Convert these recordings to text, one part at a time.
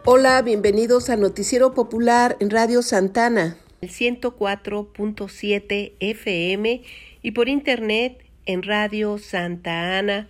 Hola, bienvenidos a Noticiero Popular en Radio Santana, el 104.7 FM y por internet en radiosantana.org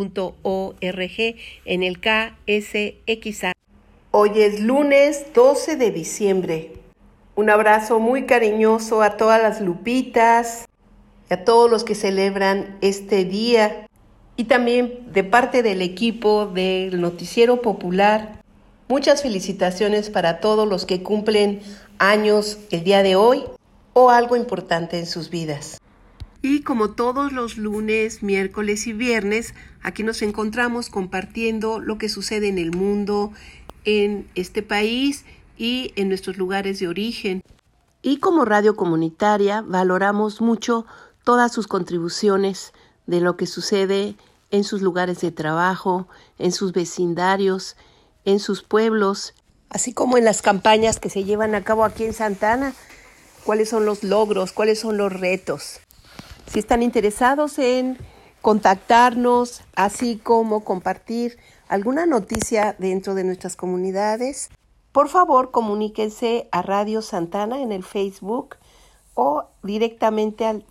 en el KSXA. Hoy es lunes 12 de diciembre. Un abrazo muy cariñoso a todas las Lupitas y a todos los que celebran este día. Y también de parte del equipo del Noticiero Popular, muchas felicitaciones para todos los que cumplen años el día de hoy o algo importante en sus vidas. Y como todos los lunes, miércoles y viernes, aquí nos encontramos compartiendo lo que sucede en el mundo, en este país y en nuestros lugares de origen. Y como radio comunitaria valoramos mucho todas sus contribuciones de lo que sucede en sus lugares de trabajo, en sus vecindarios, en sus pueblos, así como en las campañas que se llevan a cabo aquí en Santana. ¿Cuáles son los logros? ¿Cuáles son los retos? Si están interesados en contactarnos, así como compartir alguna noticia dentro de nuestras comunidades, por favor comuníquense a Radio Santana en el Facebook o directamente al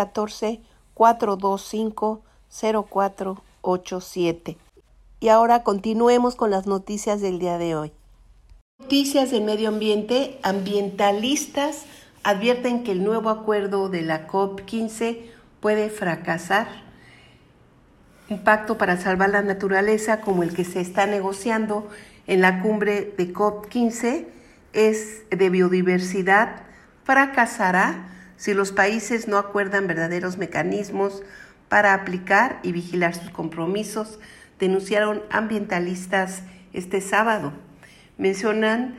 714-425-0487. Y ahora continuemos con las noticias del día de hoy. Noticias del medio ambiente. Ambientalistas advierten que el nuevo acuerdo de la COP15 puede fracasar. Un pacto para salvar la naturaleza como el que se está negociando en la cumbre de COP15 es de biodiversidad, fracasará si los países no acuerdan verdaderos mecanismos para aplicar y vigilar sus compromisos, denunciaron ambientalistas este sábado. Mencionan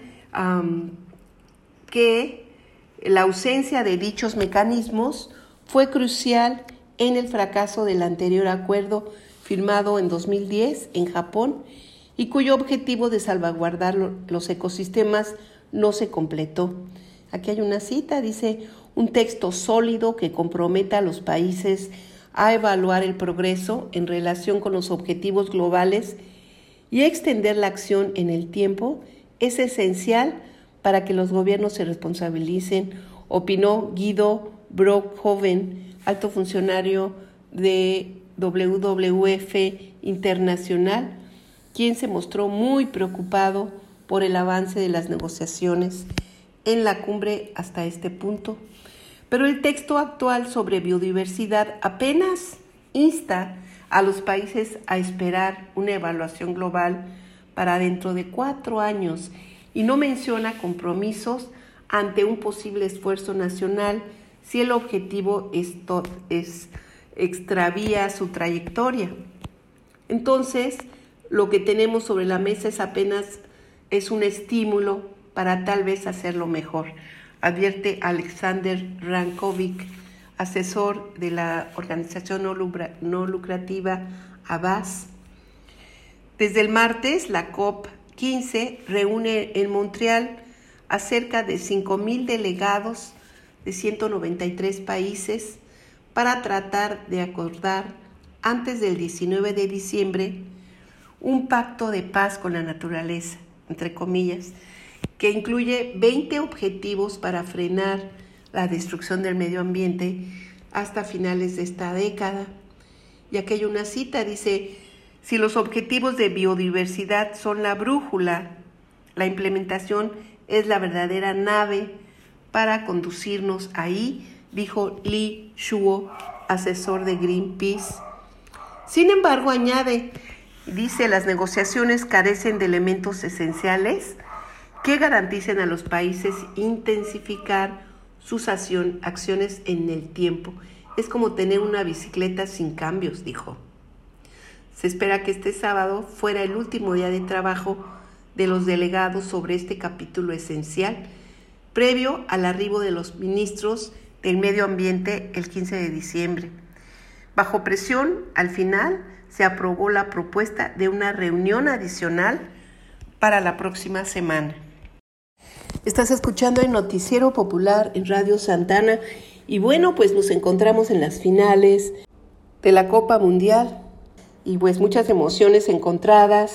que la ausencia de dichos mecanismos fue crucial en el fracaso del anterior acuerdo firmado en 2010 en Japón y cuyo objetivo de salvaguardar los ecosistemas no se completó. Aquí hay una cita, dice: un texto sólido que comprometa a los países a evaluar el progreso en relación con los objetivos globales y extender la acción en el tiempo es esencial para que los gobiernos se responsabilicen, opinó Guido Brockhoven, alto funcionario de WWF Internacional, quien se mostró muy preocupado por el avance de las negociaciones en la cumbre hasta este punto. Pero el texto actual sobre biodiversidad apenas insta a los países a esperar una evaluación global para dentro de 4 años y no menciona compromisos ante un posible esfuerzo nacional si el objetivo extravía su trayectoria. Entonces, lo que tenemos sobre la mesa es un estímulo para tal vez hacerlo mejor, advierte Alexander Rankovic, asesor de la organización no lucrativa Avaaz. Desde el martes, la COP15 reúne en Montreal a cerca de 5,000 delegados de 193 países para tratar de acordar antes del 19 de diciembre un pacto de paz con la naturaleza, entre comillas, que incluye 20 objetivos para frenar la destrucción del medio ambiente hasta finales de esta década. Y aquí hay una cita, dice: si los objetivos de biodiversidad son la brújula, la implementación es la verdadera nave para conducirnos ahí, dijo Li Shuo, asesor de Greenpeace. Sin embargo, añade, dice, las negociaciones carecen de elementos esenciales que garanticen a los países intensificar sus acciones en el tiempo. Es como tener una bicicleta sin cambios, dijo. Se espera que este sábado fuera el último día de trabajo de los delegados sobre este capítulo esencial, previo al arribo de los ministros del Medio Ambiente el 15 de diciembre. Bajo presión, al final, se aprobó la propuesta de una reunión adicional para la próxima semana. Estás escuchando el Noticiero Popular en Radio Santana y bueno, pues nos encontramos en las finales de la Copa Mundial y pues muchas emociones encontradas,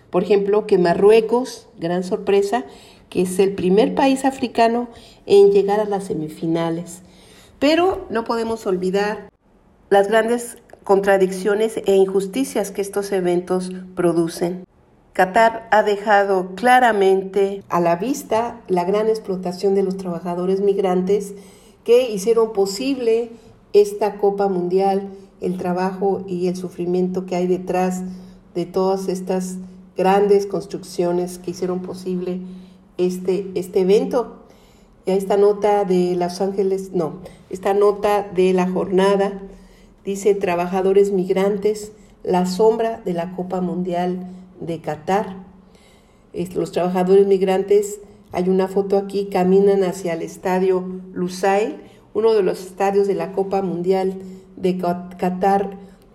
Por ejemplo, que Marruecos, gran sorpresa, que es el primer país africano en llegar a las semifinales. Pero no podemos olvidar las grandes contradicciones e injusticias que estos eventos producen. Qatar ha dejado claramente a la vista la gran explotación de los trabajadores migrantes que hicieron posible esta Copa Mundial, el trabajo y el sufrimiento que hay detrás de todas estas grandes construcciones que hicieron posible este evento. Esta nota de esta nota de la jornada dice: trabajadores migrantes, la sombra de la Copa Mundial de Qatar. Los trabajadores migrantes, hay una foto aquí, caminan hacia el estadio Lusail, uno de los estadios de la Copa Mundial de Qatar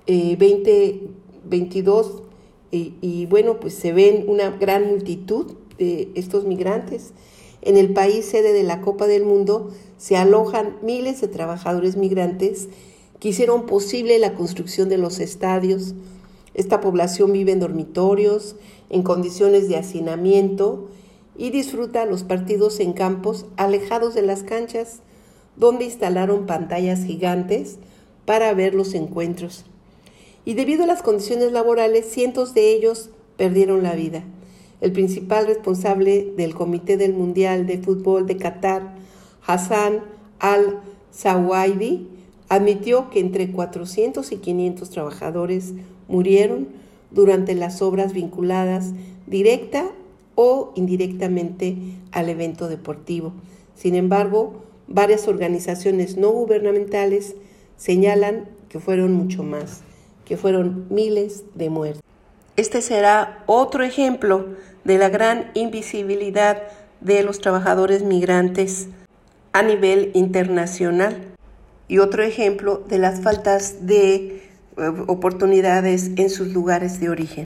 2022, y bueno, pues se ven una gran multitud de estos migrantes. En el país sede de la Copa del Mundo se alojan miles de trabajadores migrantes que hicieron posible la construcción de los estadios. Esta población vive en dormitorios, en condiciones de hacinamiento, y disfruta los partidos en campos alejados de las canchas, donde instalaron pantallas gigantes para ver los encuentros. Y debido a las condiciones laborales, cientos de ellos perdieron la vida. El principal responsable del Comité del Mundial de Fútbol de Qatar, Hassan Al-Sawaidi, admitió que entre 400 y 500 trabajadores murieron durante las obras vinculadas directa o indirectamente al evento deportivo. Sin embargo, varias organizaciones no gubernamentales señalan que fueron mucho más, que fueron miles de muertes. Este será otro ejemplo de la gran invisibilidad de los trabajadores migrantes a nivel internacional y otro ejemplo de las faltas de oportunidades en sus lugares de origen.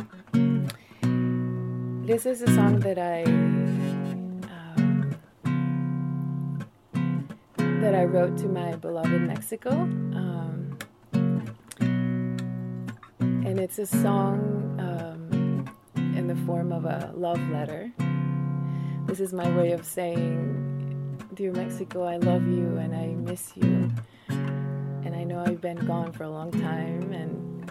This is a song that I wrote to my beloved Mexico, and it's a song in the form of a love letter. This is my way of saying, dear Mexico, I love you and I miss you, and I know I've been gone for a long time, and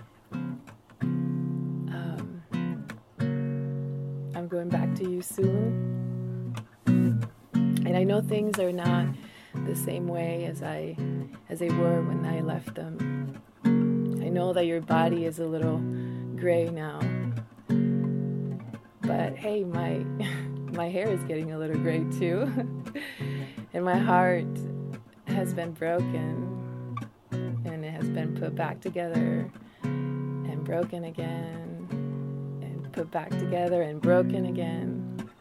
I'm going back to you soon, and I know things are not the same way as they were when I left them. I know that your body is a little gray now, but hey, my hair is getting a little gray too, and my heart has been broken, and it has been put back together and broken again, and put back together and broken again.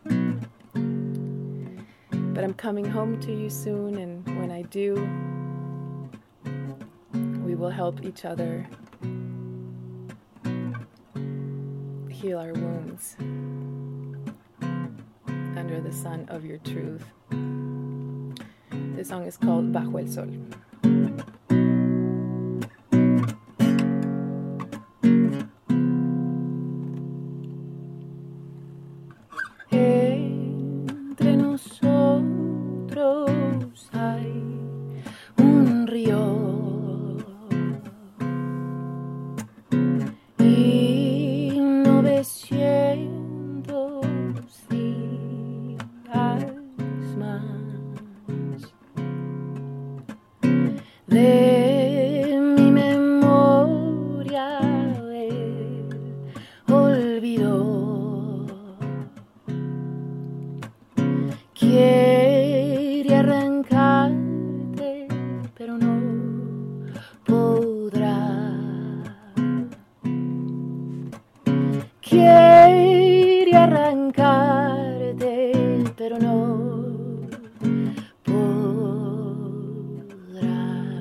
But I'm coming home to you soon, and when I do, we will help each other heal our wounds under the sun of your truth. This song is called Bajo el Sol. Entre nosotros hay un río y 900 días más de mi memoria el olvido quiere arrancarte, pero no podrá. Quiere arrancarte, pero no podrá.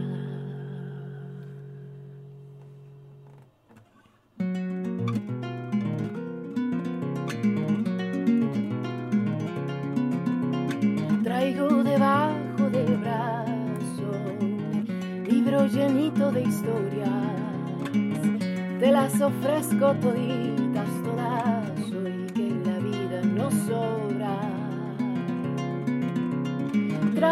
Traigo debajo del brazo un libro llenito de historias, te las ofrezco toditas, todas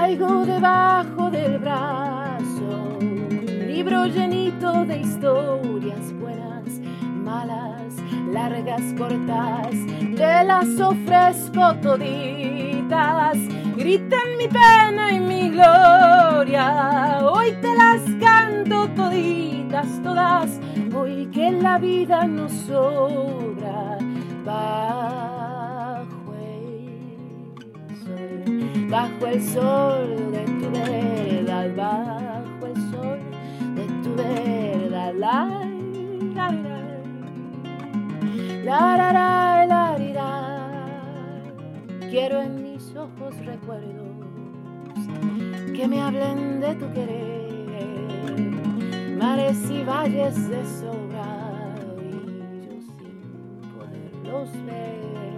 Traigo debajo del brazo un libro llenito de historias buenas, malas, largas, cortas, te las ofrezco toditas. Griten mi pena y mi gloria, hoy te las canto toditas, todas, hoy que la vida nos sobra. Bajo el sol de tu verdad, bajo el sol de tu verdad, la la la la. Quiero en mis ojos recuerdos que me hablen de tu querer, mares y valles de sobra y yo sin poderlos ver.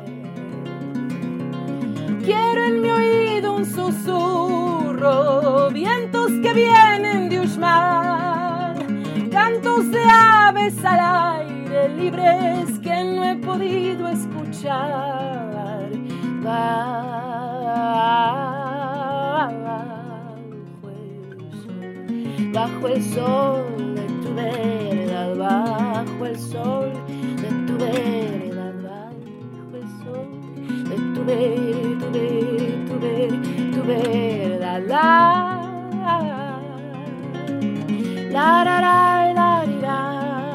Quiero en mi oído un susurro, vientos que vienen de Uxmal, cantos de aves al aire libres que no he podido escuchar. Bajo el sol de tu verdad, bajo el sol de tu verdad, bajo el sol de tu verdad, la la la la la.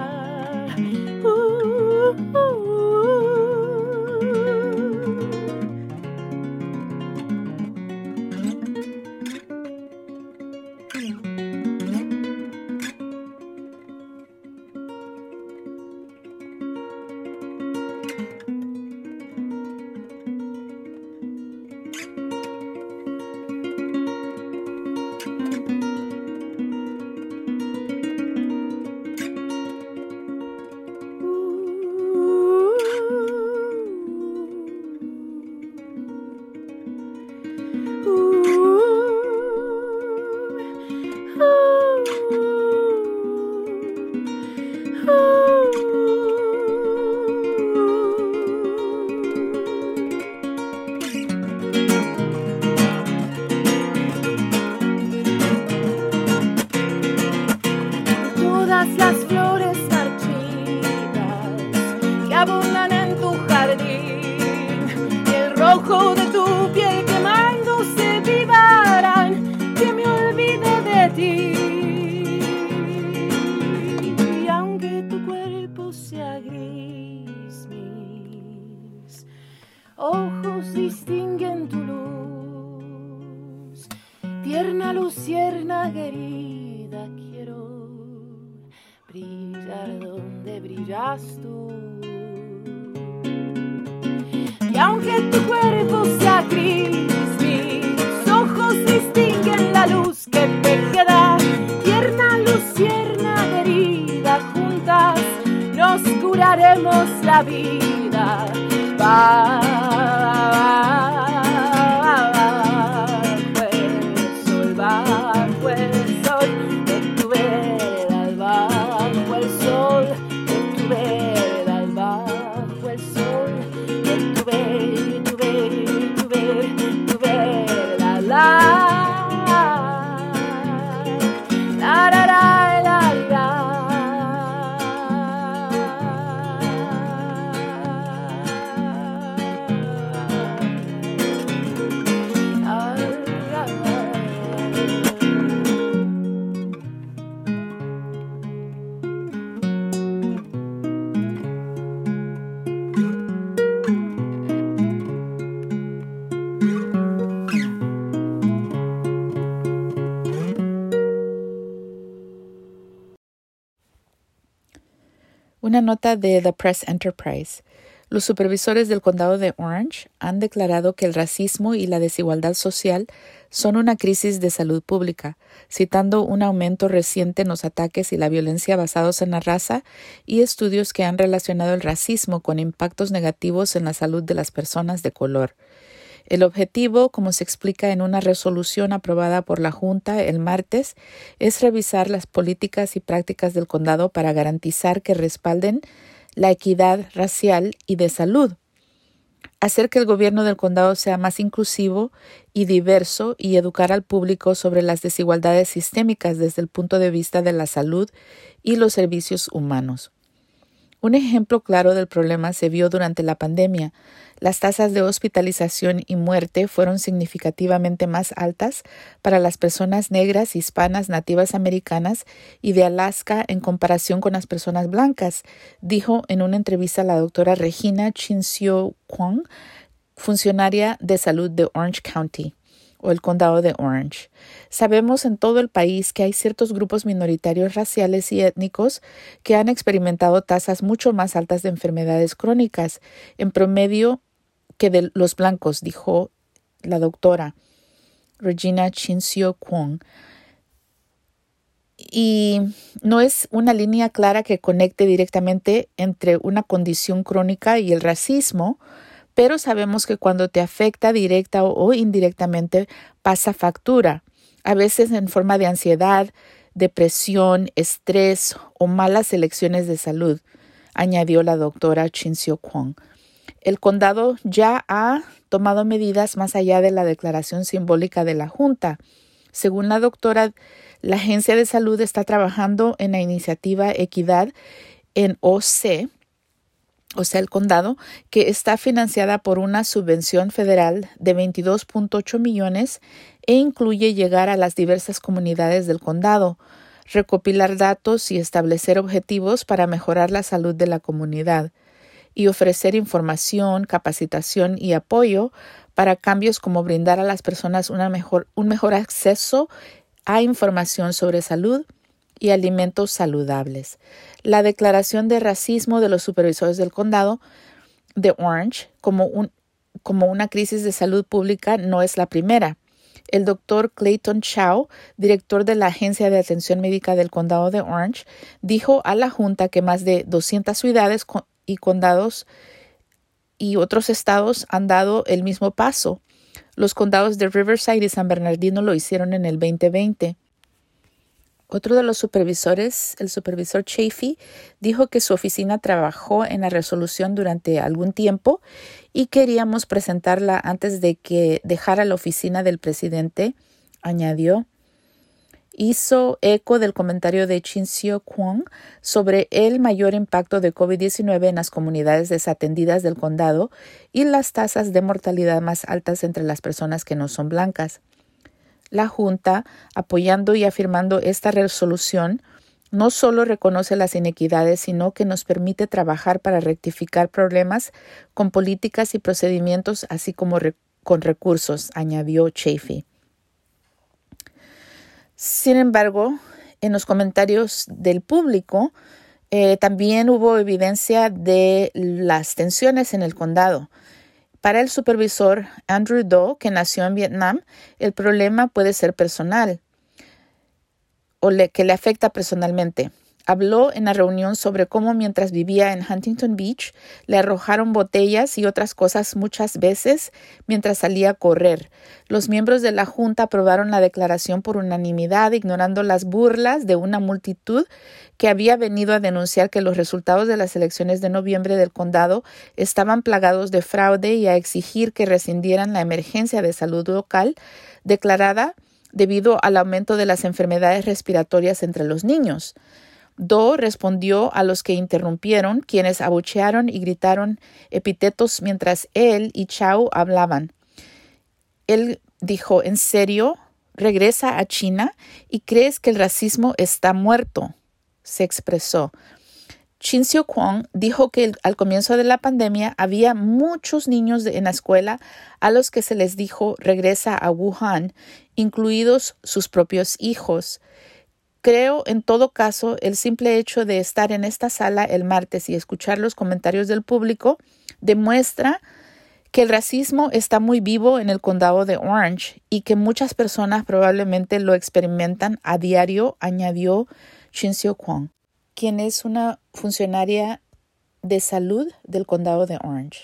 Ojos distinguen tu luz, tierna luciérnaga herida, quiero brillar donde brillas tú. Y aunque tu cuerpo sea gris, mis ojos distinguen la luz que te queda, tierna luciérnaga herida, juntas nos curaremos la vida. Bajo el sol de tu verdad, bajo el sol de tu verdad, bajo el sol de tu verdad, la la la la la. Una nota de The Press Enterprise. Los supervisores del condado de Orange han declarado que el racismo y la desigualdad social son una crisis de salud pública, citando un aumento reciente en los ataques y la violencia basados en la raza y estudios que han relacionado el racismo con impactos negativos en la salud de las personas de color. El objetivo, como se explica en una resolución aprobada por la Junta el martes, es revisar las políticas y prácticas del condado para garantizar que respalden la equidad racial y de salud. hacer que el gobierno del condado sea más inclusivo y diverso y educar al público sobre las desigualdades sistémicas desde el punto de vista de la salud y los servicios humanos. Un ejemplo claro del problema se vio durante la pandemia. Las tasas de hospitalización y muerte fueron significativamente más altas para las personas negras, hispanas, nativas americanas y de Alaska en comparación con las personas blancas, dijo en una entrevista la doctora Regina Chin-Seo Kwon, funcionaria de salud de Orange County o el condado de Orange. Sabemos en todo el país que hay ciertos grupos minoritarios raciales y étnicos que han experimentado tasas mucho más altas de enfermedades crónicas, en promedio que de los blancos, dijo la doctora Regina Chin-Seo Kwon. Y no es una línea clara que conecte directamente entre una condición crónica y el racismo, pero sabemos que cuando te afecta directa o indirectamente pasa factura, a veces en forma de ansiedad, depresión, estrés o malas elecciones de salud, añadió la doctora Chin-Seo Kwon. El condado ya ha tomado medidas más allá de la declaración simbólica de la Junta. Según la doctora, la Agencia de Salud está trabajando en la iniciativa Equidad en OC, o sea, el condado, que está financiada por una subvención federal de 22.8 millones e incluye llegar a las diversas comunidades del condado, recopilar datos y establecer objetivos para mejorar la salud de la comunidad y ofrecer información, capacitación y apoyo para cambios como brindar a las personas un mejor acceso a información sobre salud y alimentos saludables. La declaración de racismo de los supervisores del condado de Orange como una crisis de salud pública no es la primera. El doctor Clayton Chow, director de la Agencia de Atención Médica del condado de Orange, dijo a la Junta que más de 200 ciudades y condados y otros estados han dado el mismo paso. Los condados de Riverside y San Bernardino lo hicieron en el 2020. Otro de los supervisores, el supervisor Chafee, dijo que su oficina trabajó en la resolución durante algún tiempo y queríamos presentarla antes de que dejara la oficina del presidente, añadió. Hizo eco del comentario de Chin-Seo Kwon sobre el mayor impacto de COVID-19 en las comunidades desatendidas del condado y las tasas de mortalidad más altas entre las personas que no son blancas. La Junta, apoyando y afirmando esta resolución, no solo reconoce las inequidades, sino que nos permite trabajar para rectificar problemas con políticas y procedimientos, así como con recursos, añadió Chafee. Sin embargo, en los comentarios del público, también hubo evidencia de las tensiones en el condado. Para el supervisor Andrew Do, que nació en Vietnam, el problema puede ser personal o que le afecta personalmente. Habló en la reunión sobre cómo mientras vivía en Huntington Beach le arrojaron botellas y otras cosas muchas veces mientras salía a correr. Los miembros de la Junta aprobaron la declaración por unanimidad, ignorando las burlas de una multitud que había venido a denunciar que los resultados de las elecciones de noviembre del condado estaban plagados de fraude y a exigir que rescindieran la emergencia de salud local declarada debido al aumento de las enfermedades respiratorias entre los niños. Do respondió a los que interrumpieron, quienes abuchearon y gritaron epítetos mientras él y Chow hablaban. Él dijo, ¿en serio? ¿Regresa a China? ¿Y crees que el racismo está muerto? Se expresó. Chin-Seo Kwon dijo que al comienzo de la pandemia había muchos niños en la escuela a los que se les dijo regresa a Wuhan, incluidos sus propios hijos. Creo, en todo caso, el simple hecho de estar en esta sala el martes y escuchar los comentarios del público demuestra que el racismo está muy vivo en el condado de Orange y que muchas personas probablemente lo experimentan a diario, añadió Chin-Seo Kwon, quien es una funcionaria de salud del condado de Orange.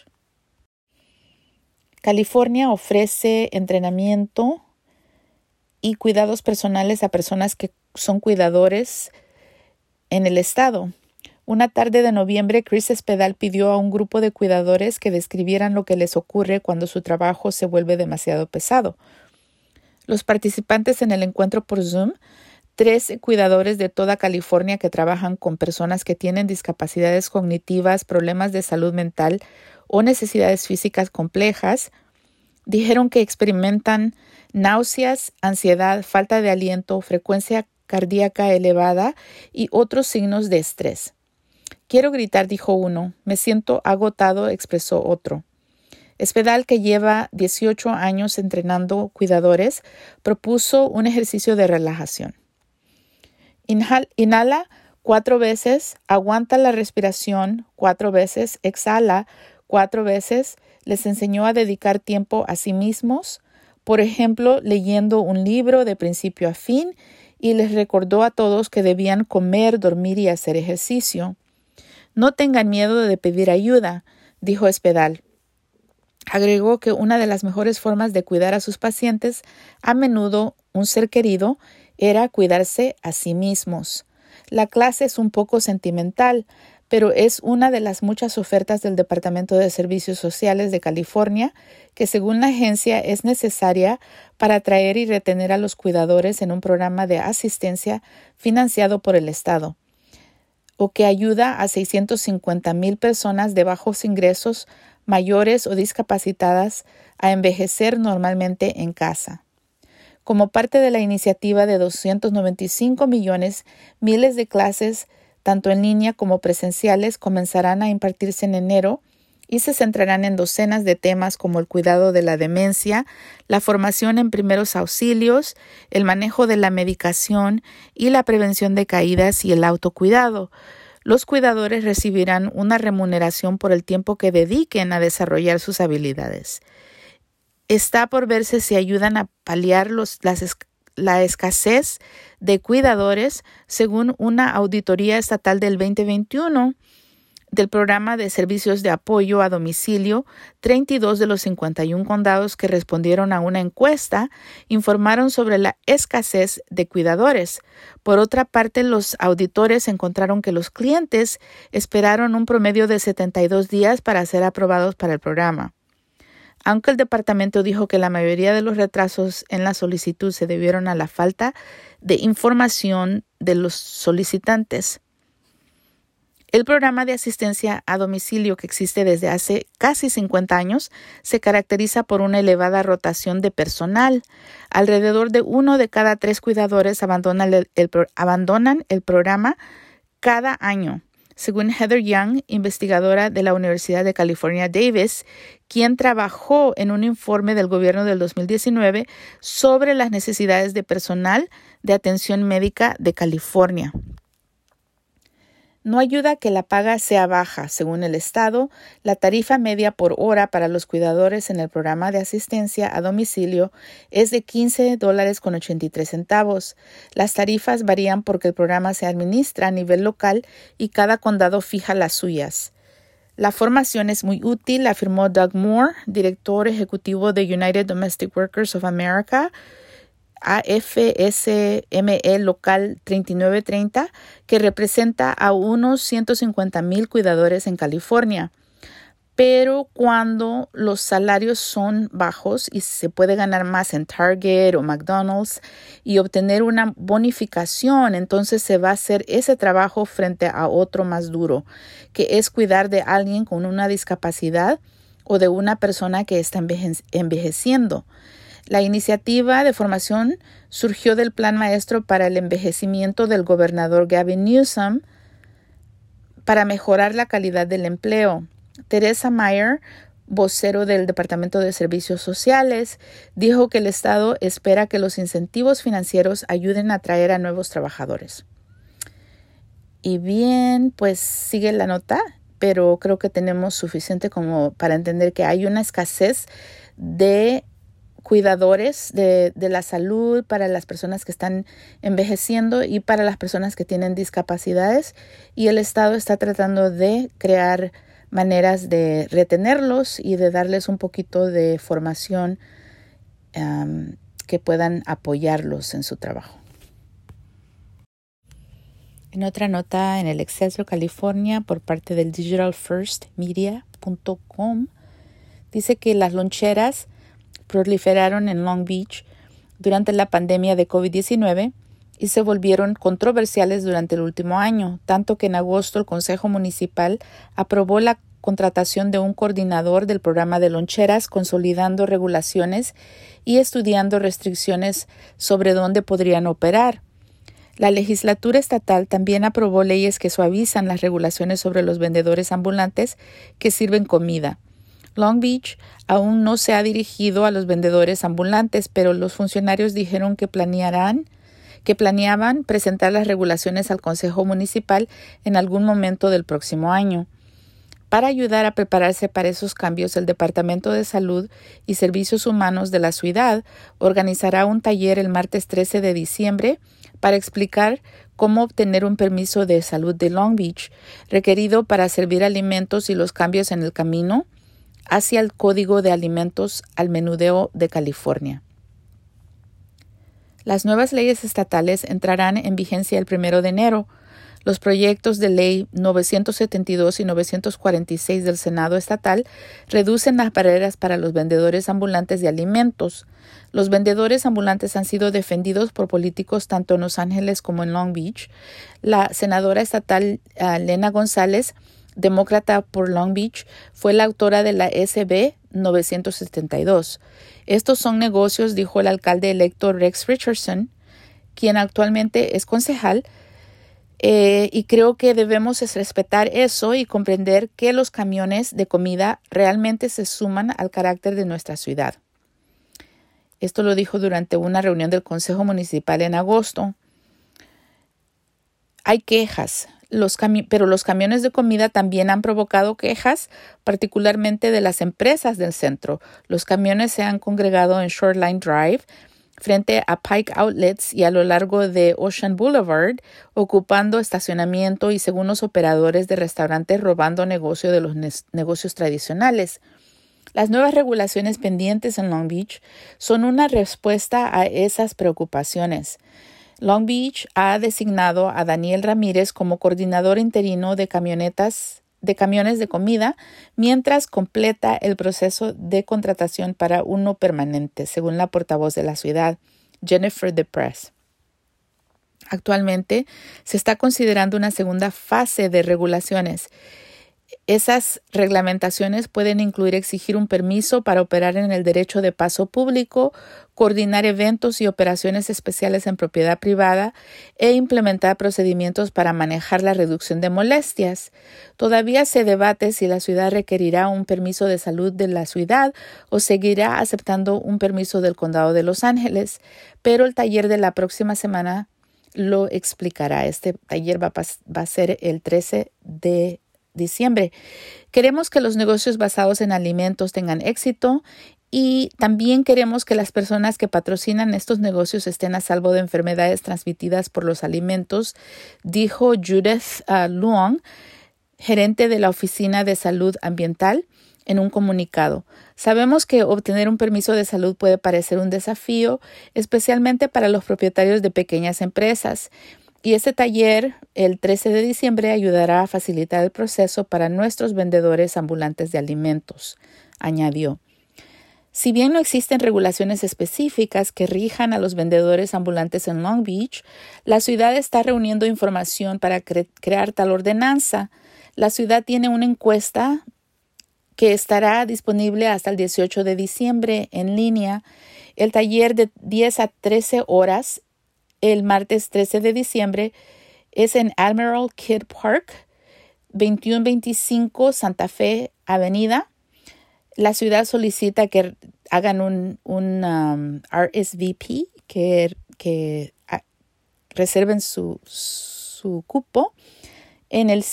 California ofrece entrenamiento y cuidados personales a personas que son cuidadores en el estado. Una tarde de noviembre, Chris Espedal pidió a un grupo de cuidadores que describieran lo que les ocurre cuando su trabajo se vuelve demasiado pesado. Los participantes en el encuentro por Zoom, 3 cuidadores de toda California que trabajan con personas que tienen discapacidades cognitivas, problemas de salud mental o necesidades físicas complejas, dijeron que experimentan náuseas, ansiedad, falta de aliento, frecuencia cardíaca elevada y otros signos de estrés. Quiero gritar, dijo uno. Me siento agotado, expresó otro. Espedal, que lleva 18 años entrenando cuidadores, propuso un ejercicio de relajación. Inhala 4 veces, aguanta la respiración 4 veces, exhala 4 veces. Les enseñó a dedicar tiempo a sí mismos, por ejemplo, leyendo un libro de principio a fin, y les recordó a todos que debían comer, dormir y hacer ejercicio. No tengan miedo de pedir ayuda, dijo Espedal. Agregó que una de las mejores formas de cuidar a sus pacientes, a menudo un ser querido, era cuidarse a sí mismos. La clase es un poco sentimental, pero es una de las muchas ofertas del Departamento de Servicios Sociales de California que, según la agencia, es necesaria para atraer y retener a los cuidadores en un programa de asistencia financiado por el Estado, o que ayuda a 650,000 personas de bajos ingresos, mayores o discapacitadas a envejecer normalmente en casa. Como parte de la iniciativa de 295 millones, miles de clases, tanto en línea como presenciales, comenzarán a impartirse en enero y se centrarán en docenas de temas como el cuidado de la demencia, la formación en primeros auxilios, el manejo de la medicación y la prevención de caídas y el autocuidado. Los cuidadores recibirán una remuneración por el tiempo que dediquen a desarrollar sus habilidades. Está por verse si ayudan a paliar la escasez de cuidadores, según una auditoría estatal del 2021 del Programa de Servicios de Apoyo a Domicilio. 32 de los 51 condados que respondieron a una encuesta informaron sobre la escasez de cuidadores. Por otra parte, los auditores encontraron que los clientes esperaron un promedio de 72 días para ser aprobados para el programa. Aunque el departamento dijo que la mayoría de los retrasos en la solicitud se debieron a la falta de información de los solicitantes. El programa de asistencia a domicilio, que existe desde hace casi 50 años, se caracteriza por una elevada rotación de personal. Alrededor de 1 de cada 3 cuidadores abandonan el programa cada año, según Heather Young, investigadora de la Universidad de California, Davis, quien trabajó en un informe del gobierno del 2019 sobre las necesidades de personal de atención médica de California. No ayuda que la paga sea baja. Según el Estado, la tarifa media por hora para los cuidadores en el programa de asistencia a domicilio es de $15.83. Las tarifas varían porque el programa se administra a nivel local y cada condado fija las suyas. La formación es muy útil, afirmó Doug Moore, director ejecutivo de United Domestic Workers of America, AFSME local 3930, que representa a unos 150,000 cuidadores en California. Pero cuando los salarios son bajos y se puede ganar más en Target o McDonald's y obtener una bonificación, entonces se va a hacer ese trabajo frente a otro más duro, que es cuidar de alguien con una discapacidad o de una persona que está envejeciendo. La iniciativa de formación surgió del Plan Maestro para el Envejecimiento del gobernador Gavin Newsom para mejorar la calidad del empleo. Teresa Meyer, vocero del Departamento de Servicios Sociales, dijo que el Estado espera que los incentivos financieros ayuden a atraer a nuevos trabajadores. Y bien, pues sigue la nota, pero creo que tenemos suficiente como para entender que hay una escasez de cuidadores de la salud para las personas que están envejeciendo y para las personas que tienen discapacidades, y el Estado está tratando de crear maneras de retenerlos y de darles un poquito de formación que puedan apoyarlos en su trabajo. En otra nota en el Excelsior, California, por parte del digitalfirstmedia.com, dice que las loncheras proliferaron en Long Beach durante la pandemia de COVID-19 y se volvieron controversiales durante el último año, tanto que en agosto el Consejo Municipal aprobó la contratación de un coordinador del programa de loncheras, consolidando regulaciones y estudiando restricciones sobre dónde podrían operar. La legislatura estatal también aprobó leyes que suavizan las regulaciones sobre los vendedores ambulantes que sirven comida. Long Beach aún no se ha dirigido a los vendedores ambulantes, pero los funcionarios dijeron que planeaban presentar las regulaciones al Consejo Municipal en algún momento del próximo año. Para ayudar a prepararse para esos cambios, el Departamento de Salud y Servicios Humanos de la ciudad organizará un taller el martes 13 de diciembre para explicar cómo obtener un permiso de salud de Long Beach requerido para servir alimentos y los cambios en el camino hacia el Código de Alimentos al Menudeo de California. Las nuevas leyes estatales entrarán en vigencia el 1 de enero. Los proyectos de ley 972 y 946 del Senado estatal reducen las barreras para los vendedores ambulantes de alimentos. Los vendedores ambulantes han sido defendidos por políticos tanto en Los Ángeles como en Long Beach. La senadora estatal Lena González, demócrata por Long Beach, fue la autora de la SB 972. Estos son negocios, dijo el alcalde electo Rex Richardson, quien actualmente es concejal, y creo que debemos respetar eso y comprender que los camiones de comida realmente se suman al carácter de nuestra ciudad. Esto lo dijo durante una reunión del Consejo Municipal en agosto. Hay quejas, pero los camiones de comida también han provocado quejas, particularmente de las empresas del centro. Los camiones se han congregado en Shoreline Drive, frente a Pike Outlets y a lo largo de Ocean Boulevard, ocupando estacionamiento y, según los operadores de restaurantes, robando negocio de los negocios tradicionales. Las nuevas regulaciones pendientes en Long Beach son una respuesta a esas preocupaciones. Long Beach ha designado a Daniel Ramírez como coordinador interino de camiones de comida, mientras completa el proceso de contratación para uno permanente, según la portavoz de la ciudad, Jennifer DePress. Actualmente se está considerando una segunda fase de regulaciones. Esas reglamentaciones pueden incluir exigir un permiso para operar en el derecho de paso público, coordinar eventos y operaciones especiales en propiedad privada e implementar procedimientos para manejar la reducción de molestias. Todavía se debate si la ciudad requerirá un permiso de salud de la ciudad o seguirá aceptando un permiso del condado de Los Ángeles, pero el taller de la próxima semana lo explicará. Este taller va a ser el 13 de diciembre. Queremos que los negocios basados en alimentos tengan éxito y también queremos que las personas que patrocinan estos negocios estén a salvo de enfermedades transmitidas por los alimentos, dijo Judith Luong, gerente de la Oficina de Salud Ambiental, en un comunicado. Sabemos que obtener un permiso de salud puede parecer un desafío, especialmente para los propietarios de pequeñas empresas. Y este taller, el 13 de diciembre, ayudará a facilitar el proceso para nuestros vendedores ambulantes de alimentos, añadió. Si bien no existen regulaciones específicas que rijan a los vendedores ambulantes en Long Beach, la ciudad está reuniendo información para crear tal ordenanza. La ciudad tiene una encuesta que estará disponible hasta el 18 de diciembre en línea. El taller de 10 a 13 horas el martes 13 de diciembre es en Admiral Kidd Park, 2125 Santa Fe Avenida. La ciudad solicita que hagan un RSVP, que reserven su cupo en el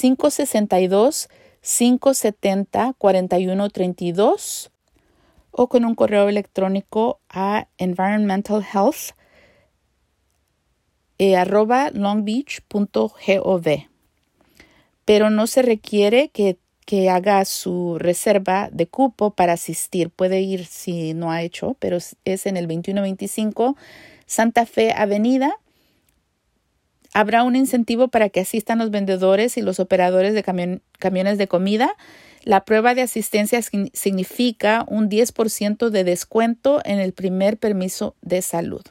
562-570-4132 o con un correo electrónico a environmentalhealth@longbeach.gov. Pero no se requiere que haga su reserva de cupo para asistir. Puede ir si no ha hecho, pero es en el 2125 Santa Fe Avenida, Habrá un incentivo para que asistan los vendedores y los operadores de camiones de comida. La prueba de asistencia significa un 10% de descuento en el primer permiso de salud.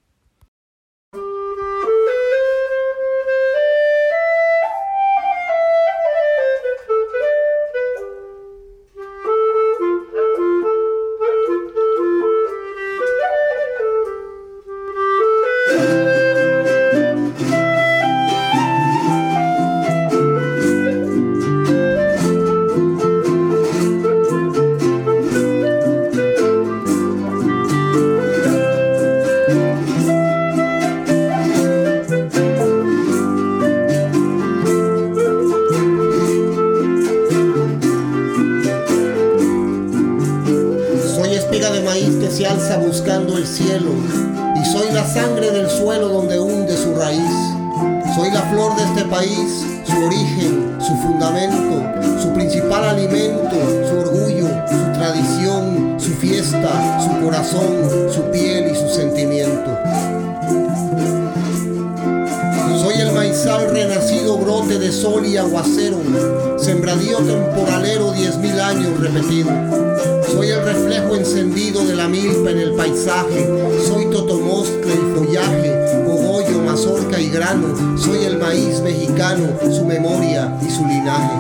Se alza buscando el cielo, y soy la sangre del suelo donde hunde su raíz. Soy la flor de este país, su origen, su fundamento, su principal alimento, su orgullo, su tradición, su fiesta, su corazón, su piel y su sentimiento. Soy el maizal renacido, brote de sol y aguacero, sembradío temporalero, 10.000 años repetido. Soy el reflejo encendido de la milpa en el paisaje. Soy totomostle y follaje, cogollo, mazorca y grano. Soy el maíz mexicano, su memoria y su linaje.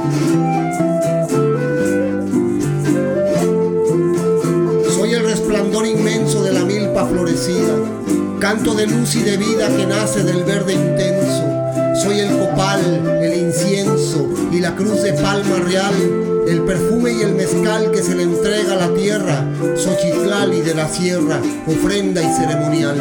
Soy el resplandor inmenso de la milpa florecida, canto de luz y de vida que nace del verde intenso. Soy el copal, el incienso y la cruz de palma real, el perfume y el mezcal que se le entrega a la tierra, Xochitlali de la sierra, ofrenda y ceremonial.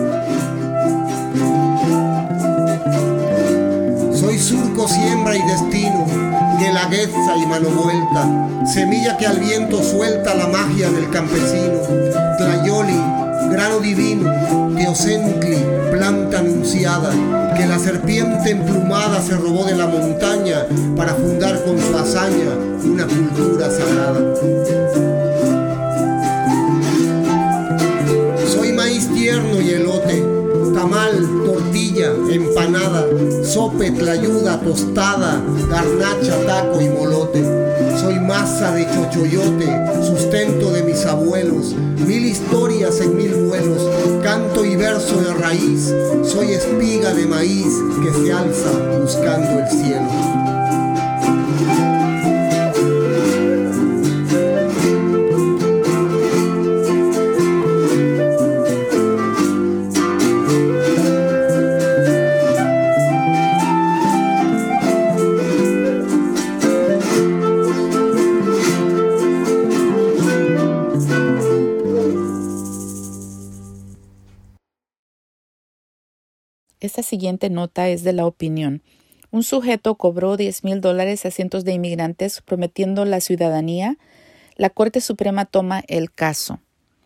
Soy surco, siembra y destino, guelaguetza y mano vuelta, semilla que al viento suelta la magia del campesino, tlayoli, grano divino, teocentli, planta anunciada, que la serpiente emplumada se robó de la montaña para fundar con su hazaña una cultura sagrada. Soy maíz tierno y elote, tamal, tortilla, empanada, sope, tlayuda, tostada, garnacha, taco y molote. Soy masa de chochoyote, sustento de mis abuelos, 1000 historias en 1000 vuelos, canto y verso de raíz. Soy espiga de maíz que se alza buscando el cielo. Esta siguiente nota es de La Opinión. Un sujeto cobró $10,000 a cientos de inmigrantes prometiendo la ciudadanía. La Corte Suprema toma el caso.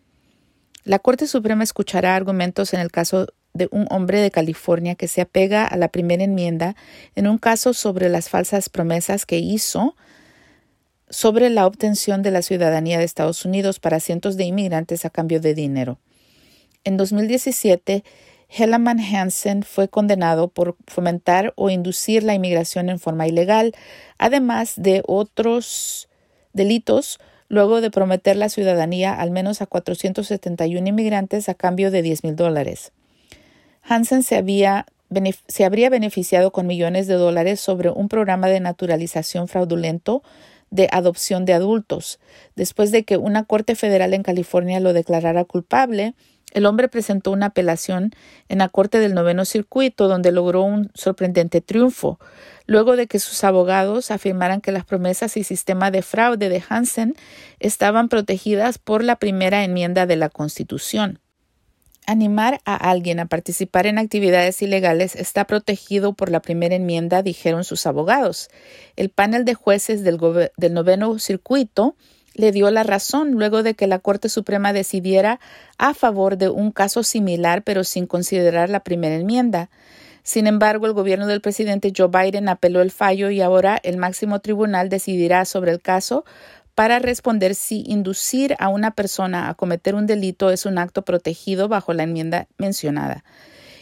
La Corte Suprema escuchará argumentos en el caso de un hombre de California que se apega a la primera enmienda en un caso sobre las falsas promesas que hizo sobre la obtención de la ciudadanía de Estados Unidos para cientos de inmigrantes a cambio de dinero. En 2017, Helaman Hansen fue condenado por fomentar o inducir la inmigración en forma ilegal, además de otros delitos, luego de prometer la ciudadanía al menos a 471 inmigrantes a cambio de $10,000. Hansen se habría beneficiado con millones de dólares sobre un programa de naturalización fraudulento de adopción de adultos. Después de que una corte federal en California lo declarara culpable, el hombre presentó una apelación en la Corte del Noveno Circuito, donde logró un sorprendente triunfo, luego de que sus abogados afirmaran que las promesas y sistema de fraude de Hansen estaban protegidas por la primera enmienda de la Constitución. Animar a alguien a participar en actividades ilegales está protegido por la primera enmienda, dijeron sus abogados. El panel de jueces del Noveno Circuito le dio la razón luego de que la Corte Suprema decidiera a favor de un caso similar, pero sin considerar la primera enmienda. Sin embargo, el gobierno del presidente Joe Biden apeló el fallo y ahora el máximo tribunal decidirá sobre el caso para responder si inducir a una persona a cometer un delito es un acto protegido bajo la enmienda mencionada.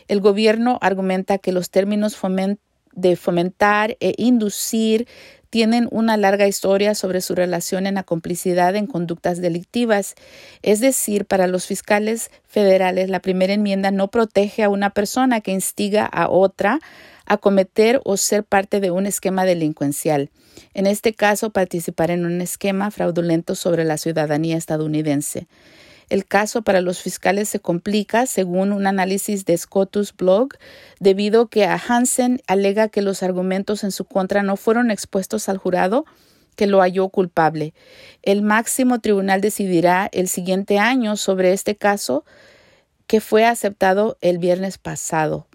El gobierno argumenta que los términos de fomentar e inducir tienen una larga historia sobre su relación en la complicidad en conductas delictivas. Es decir, para los fiscales federales, la primera enmienda no protege a una persona que instiga a otra a cometer o ser parte de un esquema delincuencial. En este caso, participar en un esquema fraudulento sobre la ciudadanía estadounidense. El caso para los fiscales se complica, según un análisis de Scotus Blog, debido a que Hansen alega que los argumentos en su contra no fueron expuestos al jurado que lo halló culpable. El máximo tribunal decidirá el siguiente año sobre este caso, que fue aceptado el viernes pasado.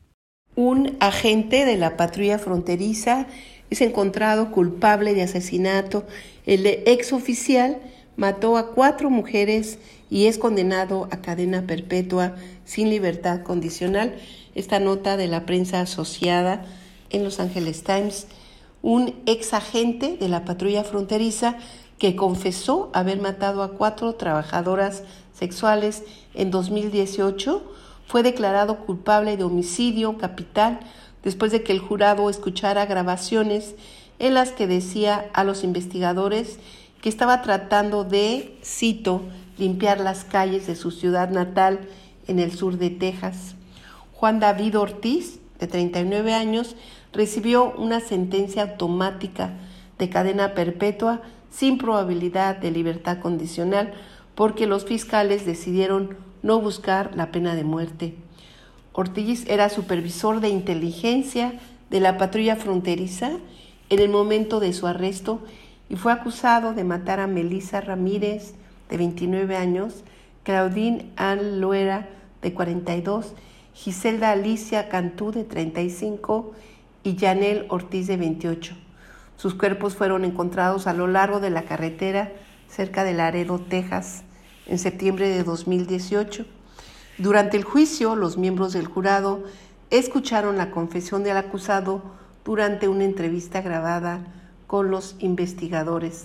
Un agente de la patrulla fronteriza es encontrado culpable de asesinato. El exoficial mató a 4 mujeres y es condenado a cadena perpetua sin libertad condicional. Esta nota de la prensa asociada en Los Angeles Times. Un ex agente de la patrulla fronteriza que confesó haber matado a 4 trabajadoras sexuales en 2018 fue declarado culpable de homicidio capital después de que el jurado escuchara grabaciones en las que decía a los investigadores que estaba tratando de, cito, limpiar las calles de su ciudad natal en el sur de Texas. Juan David Ortiz, de 39 años, recibió una sentencia automática de cadena perpetua sin probabilidad de libertad condicional porque los fiscales decidieron no buscar la pena de muerte. Ortiz era supervisor de inteligencia de la patrulla fronteriza en el momento de su arresto y fue acusado de matar a Melissa Ramírez, de 29 años, Claudine Ann Loera, de 42, Giselda Alicia Cantú, de 35, y Janel Ortiz, de 28. Sus cuerpos fueron encontrados a lo largo de la carretera cerca de Laredo, Texas, en septiembre de 2018. Durante el juicio, los miembros del jurado escucharon la confesión del acusado durante una entrevista grabada con los investigadores.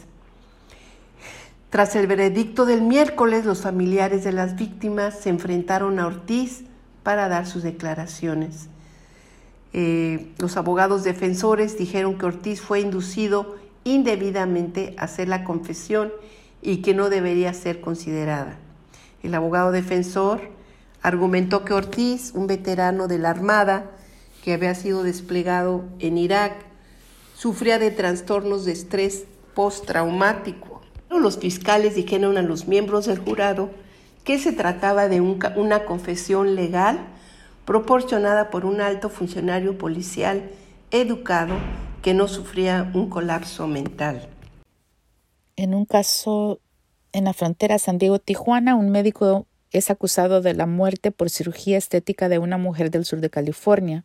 Tras el veredicto del miércoles, los familiares de las víctimas se enfrentaron a Ortiz para dar sus declaraciones. Los abogados defensores dijeron que Ortiz fue inducido indebidamente a hacer la confesión y que no debería ser considerada. El abogado defensor argumentó que Ortiz, un veterano de la Armada que había sido desplegado en Irak, sufría de trastornos de estrés postraumático. Los fiscales dijeron a los miembros del jurado que se trataba de una confesión legal proporcionada por un alto funcionario policial educado que no sufría un colapso mental. En un caso en la frontera San Diego-Tijuana, un médico es acusado de la muerte por cirugía estética de una mujer del sur de California.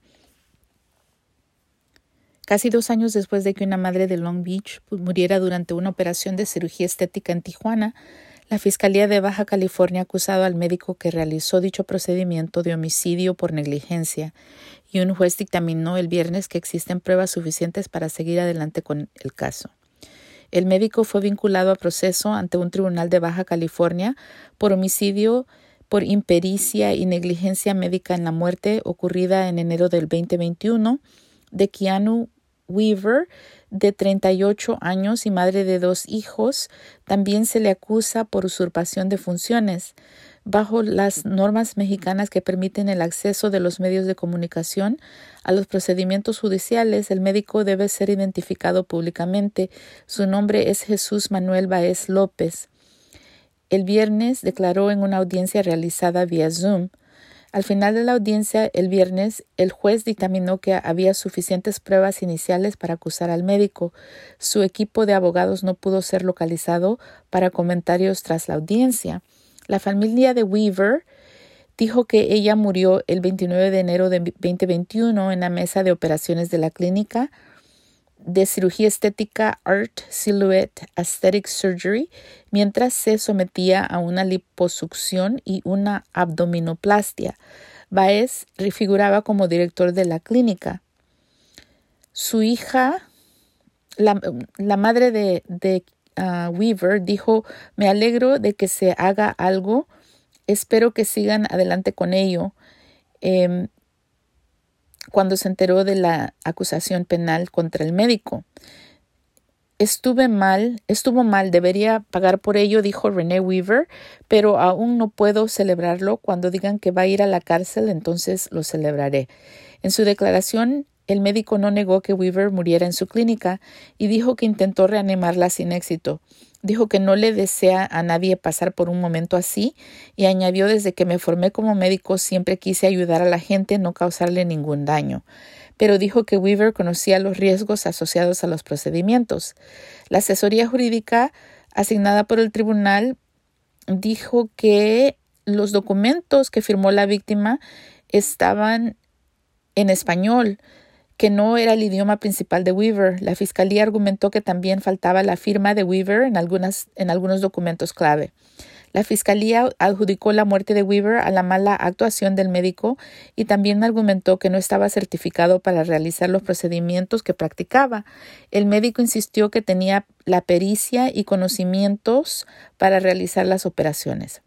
Casi 2 años después de que una madre de Long Beach muriera durante una operación de cirugía estética en Tijuana, la Fiscalía de Baja California ha acusado al médico que realizó dicho procedimiento de homicidio por negligencia, y un juez dictaminó el viernes que existen pruebas suficientes para seguir adelante con el caso. El médico fue vinculado a proceso ante un tribunal de Baja California por homicidio por impericia y negligencia médica en la muerte ocurrida en enero del 2021 de Keanu Weaver, de 38 años y madre de 2 hijos. También se le acusa por usurpación de funciones. Bajo las normas mexicanas que permiten el acceso de los medios de comunicación a los procedimientos judiciales, el médico debe ser identificado públicamente. Su nombre es Jesús Manuel Baez López. El viernes declaró en una audiencia realizada vía Zoom. Al final de la audiencia, el viernes, el juez dictaminó que había suficientes pruebas iniciales para acusar al médico. Su equipo de abogados no pudo ser localizado para comentarios tras la audiencia. La familia de Weaver dijo que ella murió el 29 de enero de 2021 en la mesa de operaciones de la clínica de cirugía estética Art Silhouette Aesthetic Surgery mientras se sometía a una liposucción y una abdominoplastia. Baez figuraba como director de la clínica. Su hija, la madre de Weaver, dijo: "Me alegro de que se haga algo. Espero que sigan adelante con ello. cuando se enteró de la acusación penal contra el médico. Estuvo mal, debería pagar por ello, dijo Renee Weaver, pero aún no puedo celebrarlo. Cuando digan que va a ir a la cárcel, entonces lo celebraré. En su declaración, el médico no negó que Weaver muriera en su clínica y dijo que intentó reanimarla sin éxito. Dijo que no le desea a nadie pasar por un momento así y añadió: desde que me formé como médico siempre quise ayudar a la gente, no causarle ningún daño. Pero dijo que Weaver conocía los riesgos asociados a los procedimientos. La asesoría jurídica asignada por el tribunal dijo que los documentos que firmó la víctima estaban en español, que no era el idioma principal de Weaver. La fiscalía argumentó que también faltaba la firma de Weaver en algunos documentos clave. La fiscalía adjudicó la muerte de Weaver a la mala actuación del médico y también argumentó que no estaba certificado para realizar los procedimientos que practicaba. El médico insistió que tenía la pericia y conocimientos para realizar las operaciones.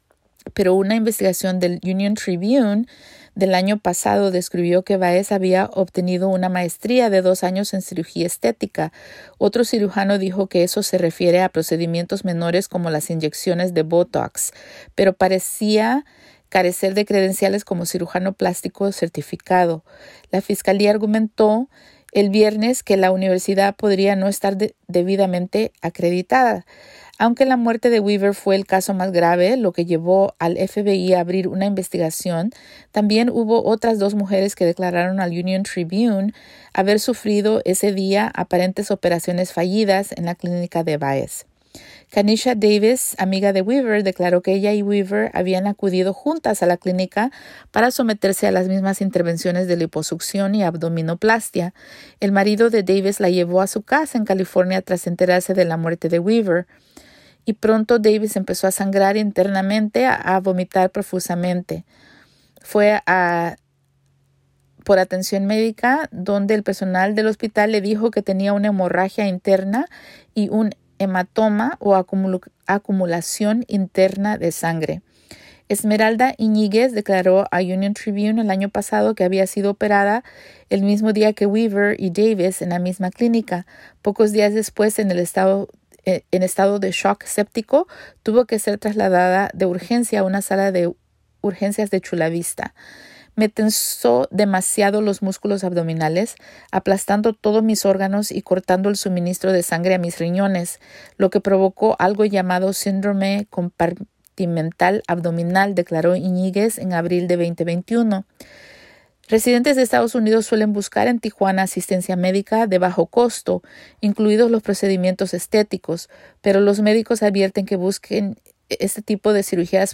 Pero una investigación del Union Tribune del año pasado describió que Baez había obtenido una maestría de 2 años en cirugía estética. Otro cirujano dijo que eso se refiere a procedimientos menores como las inyecciones de Botox, pero parecía carecer de credenciales como cirujano plástico certificado. La fiscalía argumentó el viernes que la universidad podría no estar debidamente acreditada. Aunque la muerte de Weaver fue el caso más grave, lo que llevó al FBI a abrir una investigación, también hubo otras 2 mujeres que declararon al Union Tribune haber sufrido ese día aparentes operaciones fallidas en la clínica de Baez. Kanisha Davis, amiga de Weaver, declaró que ella y Weaver habían acudido juntas a la clínica para someterse a las mismas intervenciones de liposucción y abdominoplastia. El marido de Davis la llevó a su casa en California tras enterarse de la muerte de Weaver. Y pronto Davis empezó a sangrar internamente, a vomitar profusamente. Fue por atención médica, donde el personal del hospital le dijo que tenía una hemorragia interna y un hematoma o acumulación interna de sangre. Esmeralda Iñiguez declaró a Union Tribune el año pasado que había sido operada el mismo día que Weaver y Davis en la misma clínica. Pocos días después, en estado de shock séptico, tuvo que ser trasladada de urgencia a una sala de urgencias de Chula Vista. Me tensó demasiado los músculos abdominales, aplastando todos mis órganos y cortando el suministro de sangre a mis riñones, lo que provocó algo llamado síndrome compartimental abdominal, declaró Iñiguez en abril de 2021. Residentes de Estados Unidos suelen buscar en Tijuana asistencia médica de bajo costo, incluidos los procedimientos estéticos, pero los médicos advierten que buscar este tipo de cirugías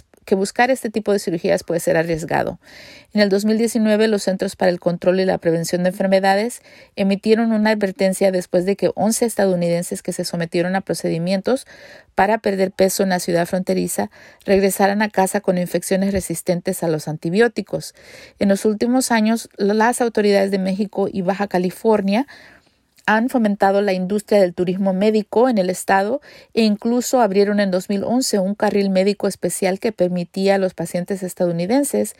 puede ser arriesgado. En el 2019, los Centros para el Control y la Prevención de Enfermedades emitieron una advertencia después de que 11 estadounidenses que se sometieron a procedimientos para perder peso en la ciudad fronteriza regresaran a casa con infecciones resistentes a los antibióticos. En los últimos años, las autoridades de México y Baja California han fomentado la industria del turismo médico en el estado e incluso abrieron en 2011 un carril médico especial que permitía a los pacientes estadounidenses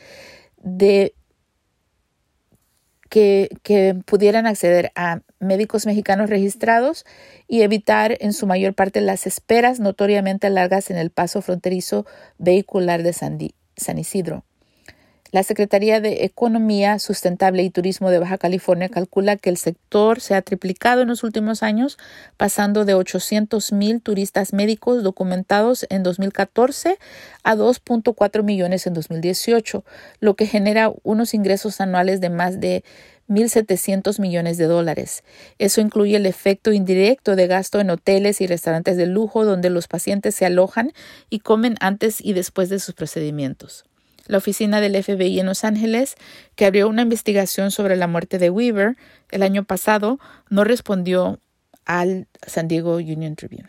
que pudieran acceder a médicos mexicanos registrados y evitar en su mayor parte las esperas notoriamente largas en el paso fronterizo vehicular de San Isidro. La Secretaría de Economía Sustentable y Turismo de Baja California calcula que el sector se ha triplicado en los últimos años, pasando de 800,000 turistas médicos documentados en 2014 a 2.4 millones en 2018, lo que genera unos ingresos anuales de más de $1,700 millones. Eso incluye el efecto indirecto de gasto en hoteles y restaurantes de lujo donde los pacientes se alojan y comen antes y después de sus procedimientos. La oficina del FBI en Los Ángeles, que abrió una investigación sobre la muerte de Weaver el año pasado, no respondió al San Diego Union Tribune.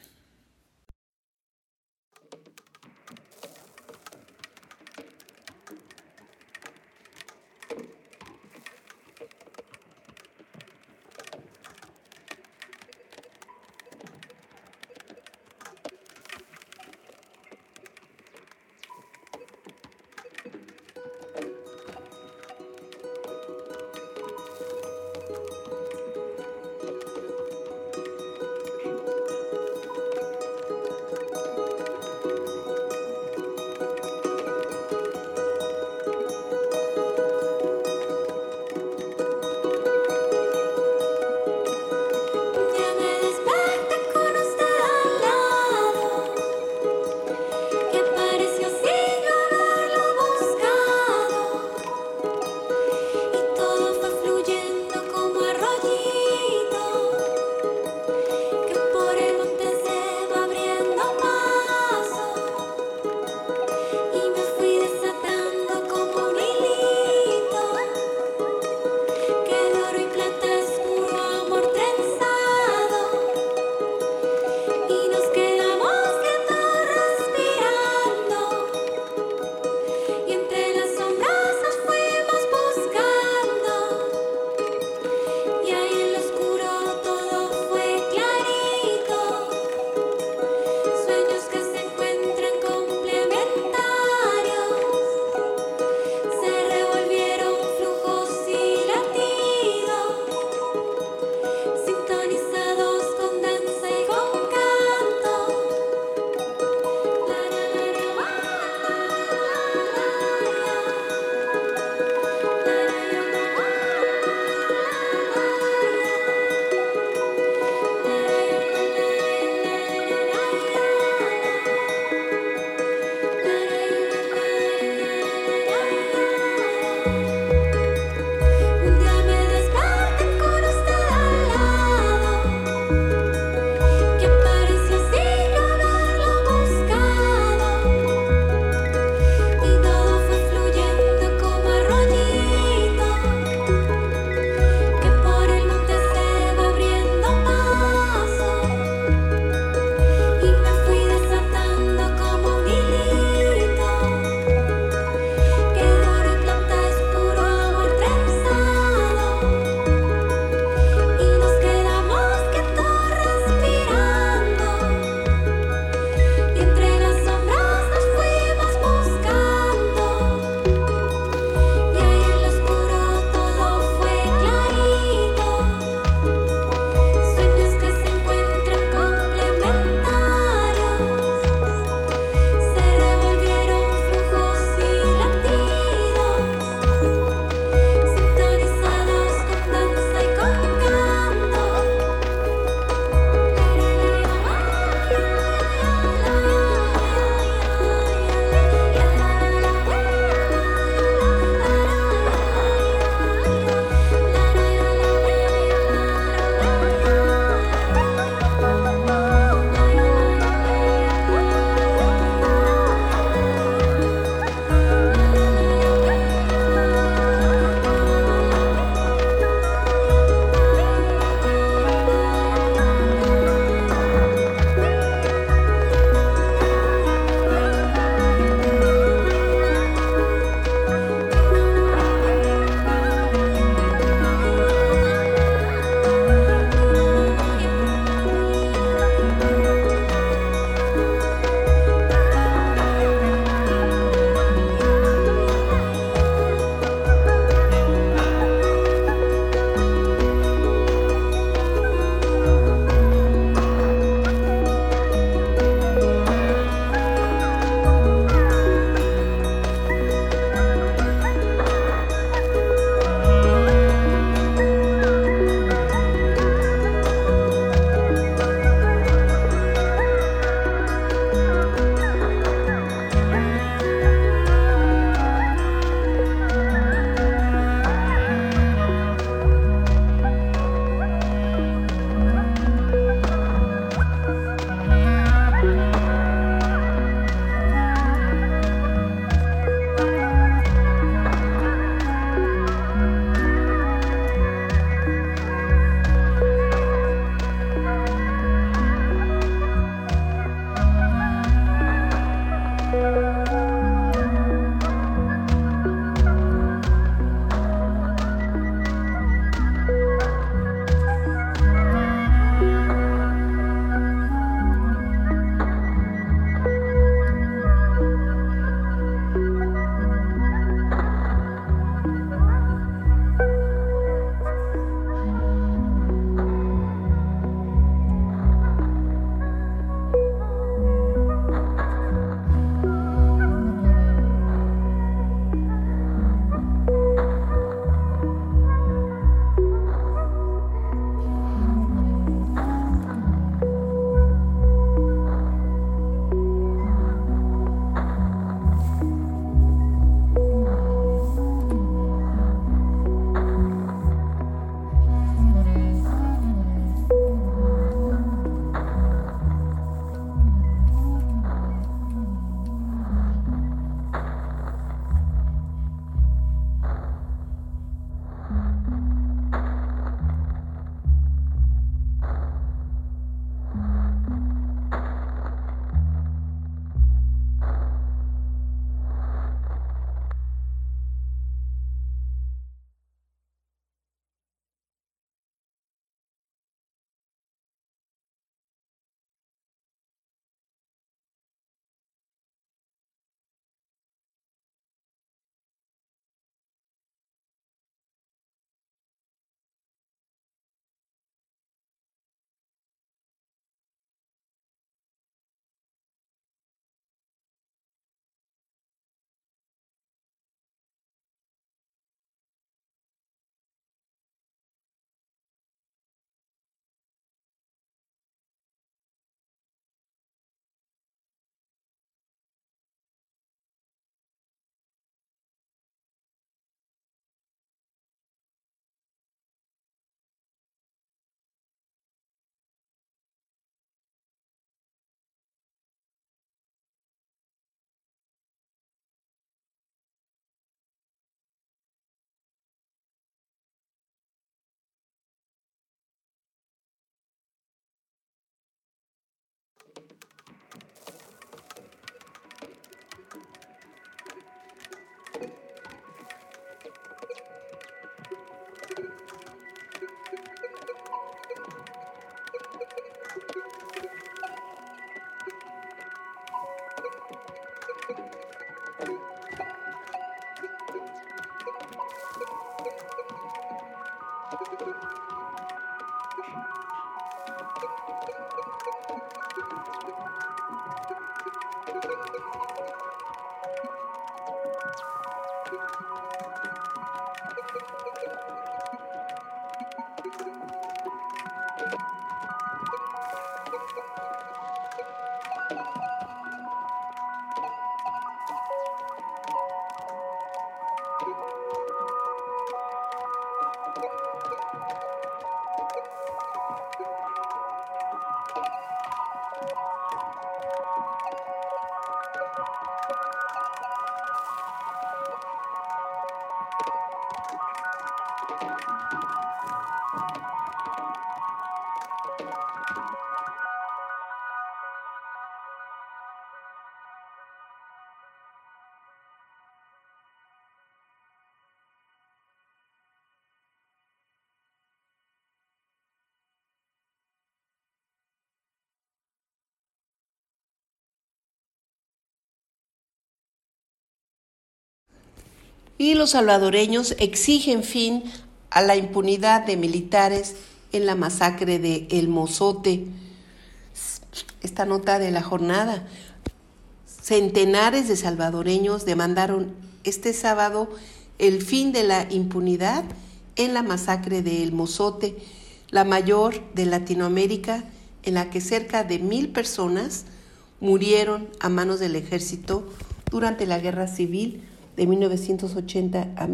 Y los salvadoreños exigen fin a la impunidad de militares en la masacre de El Mozote. Esta nota de la jornada. Centenares de salvadoreños demandaron este sábado el fin de la impunidad en la masacre de El Mozote, la mayor de Latinoamérica, en la que cerca de 1,000 personas murieron a manos del ejército durante la Guerra Civil de 1980 a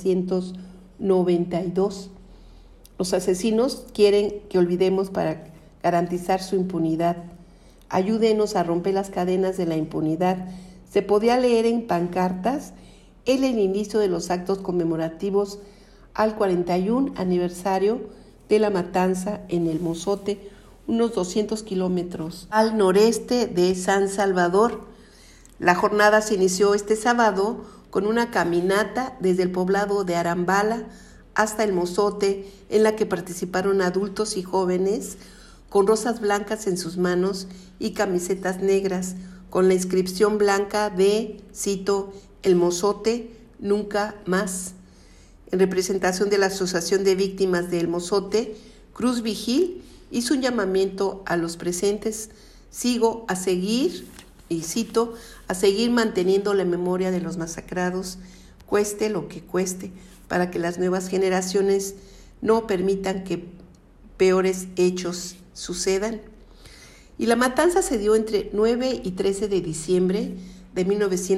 1992. Los asesinos quieren que olvidemos para garantizar su impunidad. Ayúdenos a romper las cadenas de la impunidad. Se podía leer en pancartas en el inicio de los actos conmemorativos al 41 aniversario de la matanza en El Mozote, unos 200 kilómetros al noreste de San Salvador. La jornada se inició este sábado con una caminata desde el poblado de Arambala hasta El Mozote, en la que participaron adultos y jóvenes con rosas blancas en sus manos y camisetas negras, con la inscripción blanca de, cito, El Mozote, nunca más. En representación de la Asociación de Víctimas de El Mozote, Cruz Vigil hizo un llamamiento a los presentes: sigo a seguir, y cito, a seguir manteniendo la memoria de los masacrados, cueste lo que cueste, para que las nuevas generaciones no permitan que peores hechos sucedan. Y la matanza se dio entre 9 y 13 de diciembre de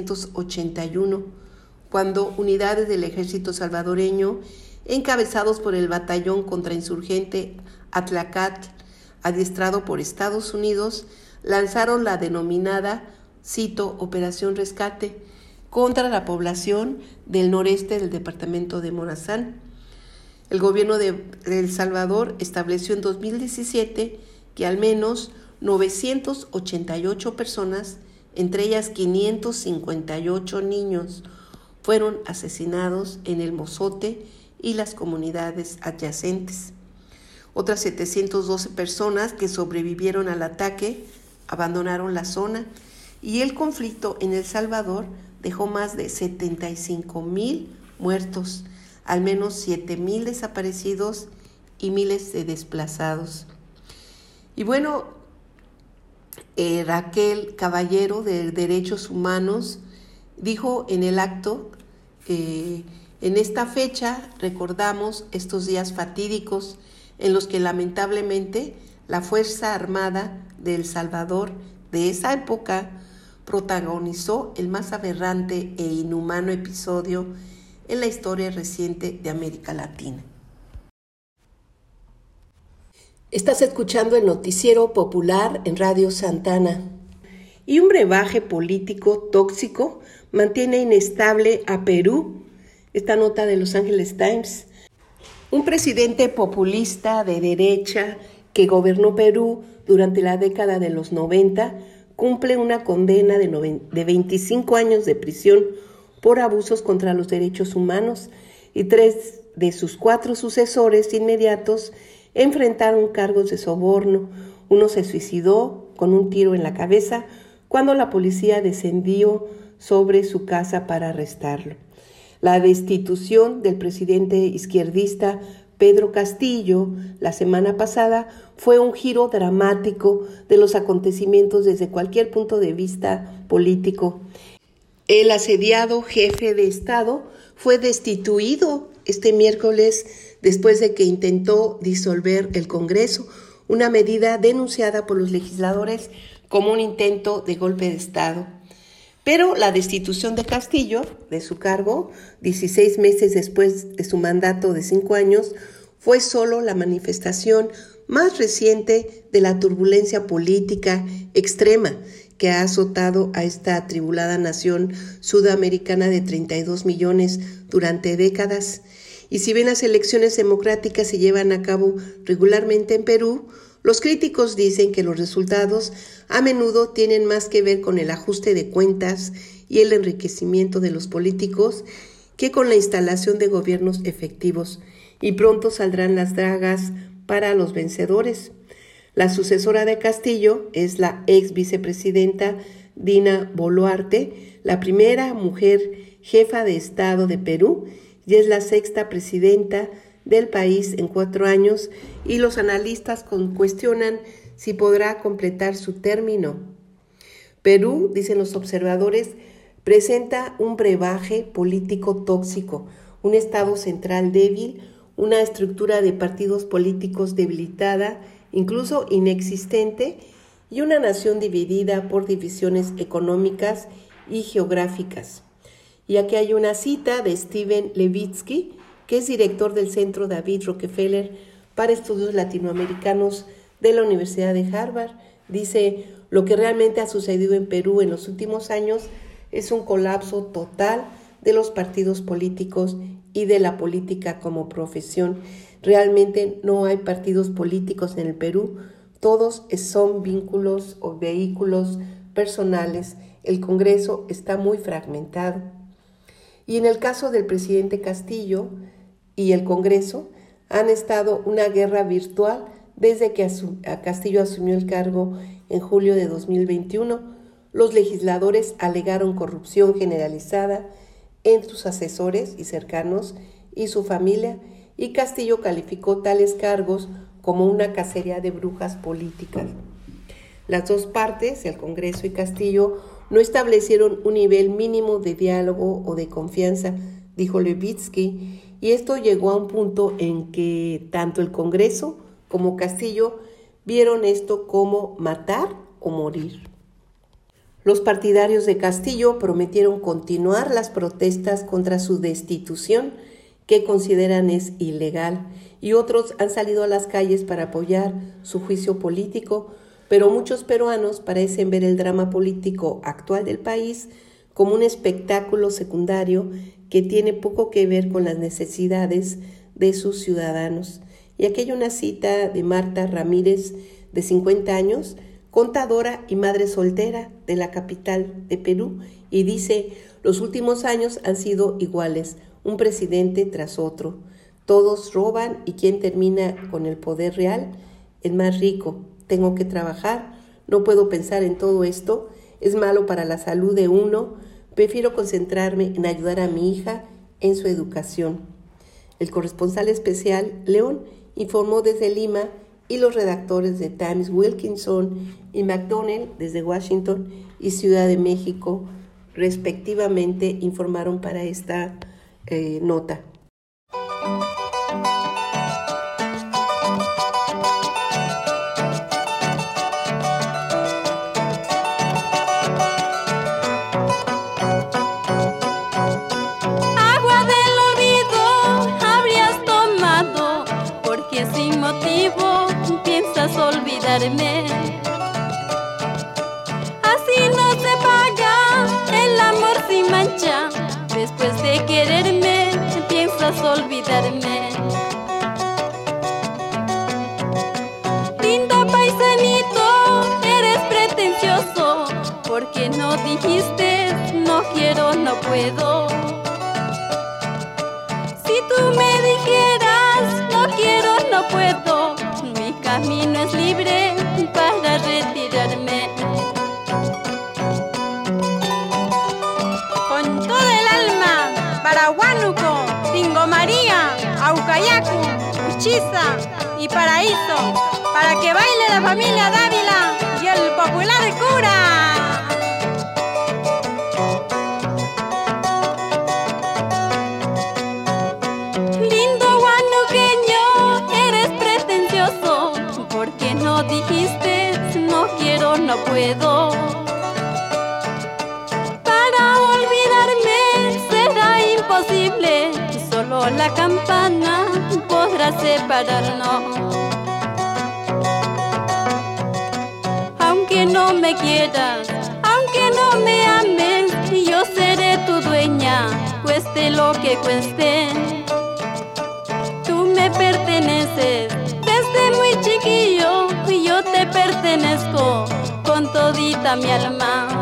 1981, cuando unidades del ejército salvadoreño, encabezados por el batallón contrainsurgente Atlacatl, adiestrado por Estados Unidos, lanzaron la denominada, cito, Operación Rescate, contra la población del noreste del departamento de Morazán. El gobierno de El Salvador estableció en 2017 que al menos 988 personas, entre ellas 558 niños, fueron asesinados en El Mozote y las comunidades adyacentes. Otras 712 personas que sobrevivieron al ataque abandonaron la zona, y el conflicto en El Salvador dejó más de 75,000 muertos, al menos 7,000 desaparecidos y miles de desplazados. Y bueno, Raquel Caballero de Derechos Humanos dijo en el acto, en esta fecha recordamos estos días fatídicos en los que lamentablemente la Fuerza Armada de El Salvador de esa época protagonizó el más aberrante e inhumano episodio en la historia reciente de América Latina. Estás escuchando el noticiero popular en Radio Santa Ana. Y un brebaje político tóxico mantiene inestable a Perú. Esta nota de Los Angeles Times. Un presidente populista de derecha que gobernó Perú durante la década de los 90 cumple una condena de 25 años de prisión por abusos contra los derechos humanos, y 3 de sus 4 sucesores inmediatos enfrentaron cargos de soborno. Uno se suicidó con un tiro en la cabeza cuando la policía descendió sobre su casa para arrestarlo. La destitución del presidente izquierdista Pedro Castillo la semana pasada fue un giro dramático de los acontecimientos desde cualquier punto de vista político. El asediado jefe de Estado fue destituido este miércoles después de que intentó disolver el Congreso, una medida denunciada por los legisladores como un intento de golpe de Estado. Pero la destitución de Castillo de su cargo, 16 meses después de su mandato de 5 años, fue solo la manifestación más reciente de la turbulencia política extrema que ha azotado a esta atribulada nación sudamericana de 32 millones durante décadas. Y si bien las elecciones democráticas se llevan a cabo regularmente en Perú, los críticos dicen que los resultados a menudo tienen más que ver con el ajuste de cuentas y el enriquecimiento de los políticos que con la instalación de gobiernos efectivos, y pronto saldrán las dragas para los vencedores. La sucesora de Castillo es la ex vicepresidenta Dina Boluarte, la primera mujer jefa de Estado de Perú, y es la sexta presidenta del país en 4 años, y los analistas cuestionan si podrá completar su término. Perú, dicen los observadores, presenta un brebaje político tóxico, un Estado central débil, una estructura de partidos políticos debilitada, incluso inexistente, y una nación dividida por divisiones económicas y geográficas. Y aquí hay una cita de Steven Levitsky, que es director del Centro David Rockefeller para Estudios Latinoamericanos de la Universidad de Harvard. Dice: lo que realmente ha sucedido en Perú en los últimos años es un colapso total de los partidos políticos y de la política como profesión. Realmente no hay partidos políticos en el Perú, todos son vínculos o vehículos personales. El Congreso está muy fragmentado. Y en el caso del presidente Castillo y el Congreso han estado una guerra virtual desde que Castillo asumió el cargo en julio de 2021. Los legisladores alegaron corrupción generalizada entre sus asesores y cercanos y su familia, y Castillo calificó tales cargos como una cacería de brujas políticas. Las dos partes, el Congreso y Castillo, no establecieron un nivel mínimo de diálogo o de confianza, dijo Levitsky, y esto llegó a un punto en que tanto el Congreso como Castillo vieron esto como matar o morir. Los partidarios de Castillo prometieron continuar las protestas contra su destitución, que consideran es ilegal, y otros han salido a las calles para apoyar su juicio político, pero muchos peruanos parecen ver el drama político actual del país como un espectáculo secundario que tiene poco que ver con las necesidades de sus ciudadanos. Y aquí hay una cita de Marta Ramírez, de 50 años, contadora y madre soltera de la capital de Perú, y dice: los últimos años han sido iguales, un presidente tras otro. Todos roban, y ¿quién termina con el poder real? El más rico. Tengo que trabajar, no puedo pensar en todo esto, es malo para la salud de uno, prefiero concentrarme en ayudar a mi hija en su educación. El corresponsal especial, León, informó desde Lima, y los redactores de Times, Wilkinson y McDonnell, desde Washington y Ciudad de México, respectivamente, informaron para esta nota. Así no se paga el amor sin mancha. Después de quererme, piensas olvidarme. Lindo paisanito, eres pretencioso, porque no dijiste no quiero, no puedo. Si tú me dijeras no quiero, no puedo, mi camino es libre para retirarme. Con todo el alma, para Huánuco, Tingo María, Aucayacu. Hechiza y Paraíso, para que baile la familia Dávila y el popular cura. Lindo guanuqueño, eres pretencioso, porque no dijiste no quiero, no puedo. Para olvidarme será imposible, solo la campana podrá separarnos. Aunque no me quieras, aunque no me ames, yo seré tu dueña, cueste lo que cueste. Tú me perteneces desde muy chiquillo, y yo te pertenezco con todita mi alma.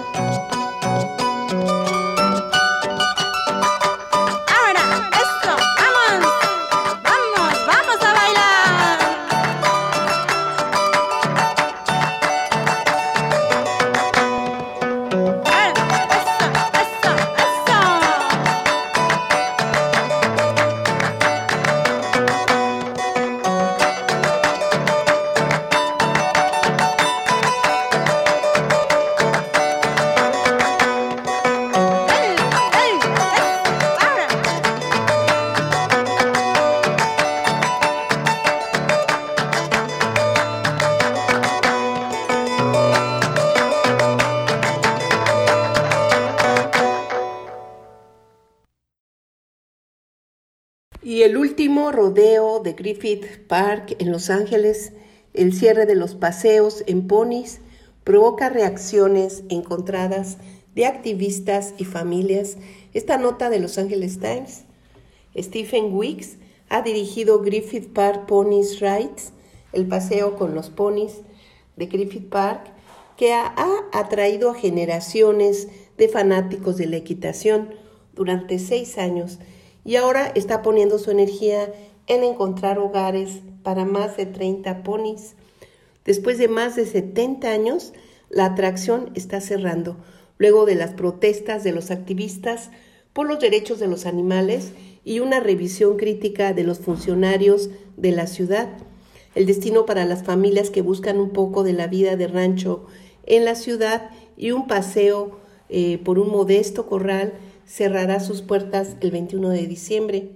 Y el último rodeo de Griffith Park en Los Ángeles, el cierre de los paseos en ponis, provoca reacciones encontradas de activistas y familias. Esta nota de Los Angeles Times. Stephen Weeks ha dirigido Griffith Park Ponies Rides, el paseo con los ponis de Griffith Park, que ha atraído a generaciones de fanáticos de la equitación durante 6 años y ahora está poniendo su energía en encontrar hogares para más de 30 ponis. Después de más de 70 años, la atracción está cerrando, luego de las protestas de los activistas por los derechos de los animales y una revisión crítica de los funcionarios de la ciudad. El destino para las familias que buscan un poco de la vida de rancho en la ciudad y un paseo por un modesto corral cerrará sus puertas el 21 de diciembre.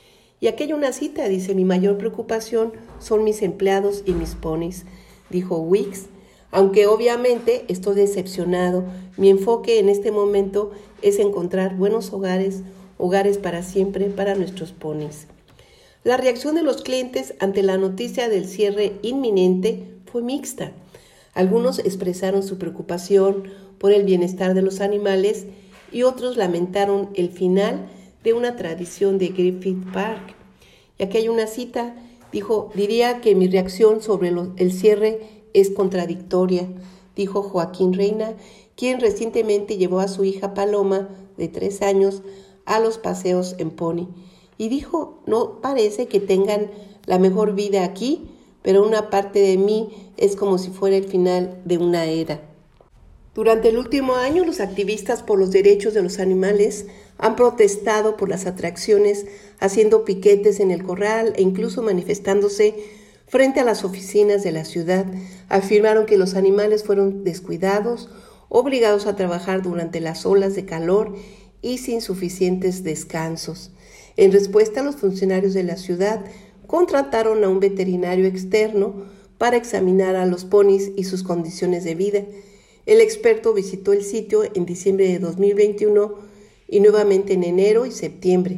Y aquí hay una cita, dice: mi mayor preocupación son mis empleados y mis ponis, dijo Weeks. Aunque obviamente estoy decepcionado, mi enfoque en este momento es encontrar buenos hogares para siempre para nuestros ponis. La reacción de los clientes ante la noticia del cierre inminente fue mixta. Algunos expresaron su preocupación por el bienestar de los animales y otros lamentaron el final de una tradición de Griffith Park. Y aquí hay una cita, diría que mi reacción sobre el cierre es contradictoria, dijo Joaquín Reina, quien recientemente llevó a su hija Paloma, de 3 años, a los paseos en pony. Y dijo: no parece que tengan la mejor vida aquí, pero una parte de mí es como si fuera el final de una era. Durante el último año, los activistas por los derechos de los animales han protestado por las atracciones, haciendo piquetes en el corral e incluso manifestándose frente a las oficinas de la ciudad. Afirmaron que los animales fueron descuidados, obligados a trabajar durante las olas de calor y sin suficientes descansos. En respuesta, los funcionarios de la ciudad contrataron a un veterinario externo para examinar a los ponis y sus condiciones de vida. El experto visitó el sitio en diciembre de 2021 y nuevamente en enero y septiembre.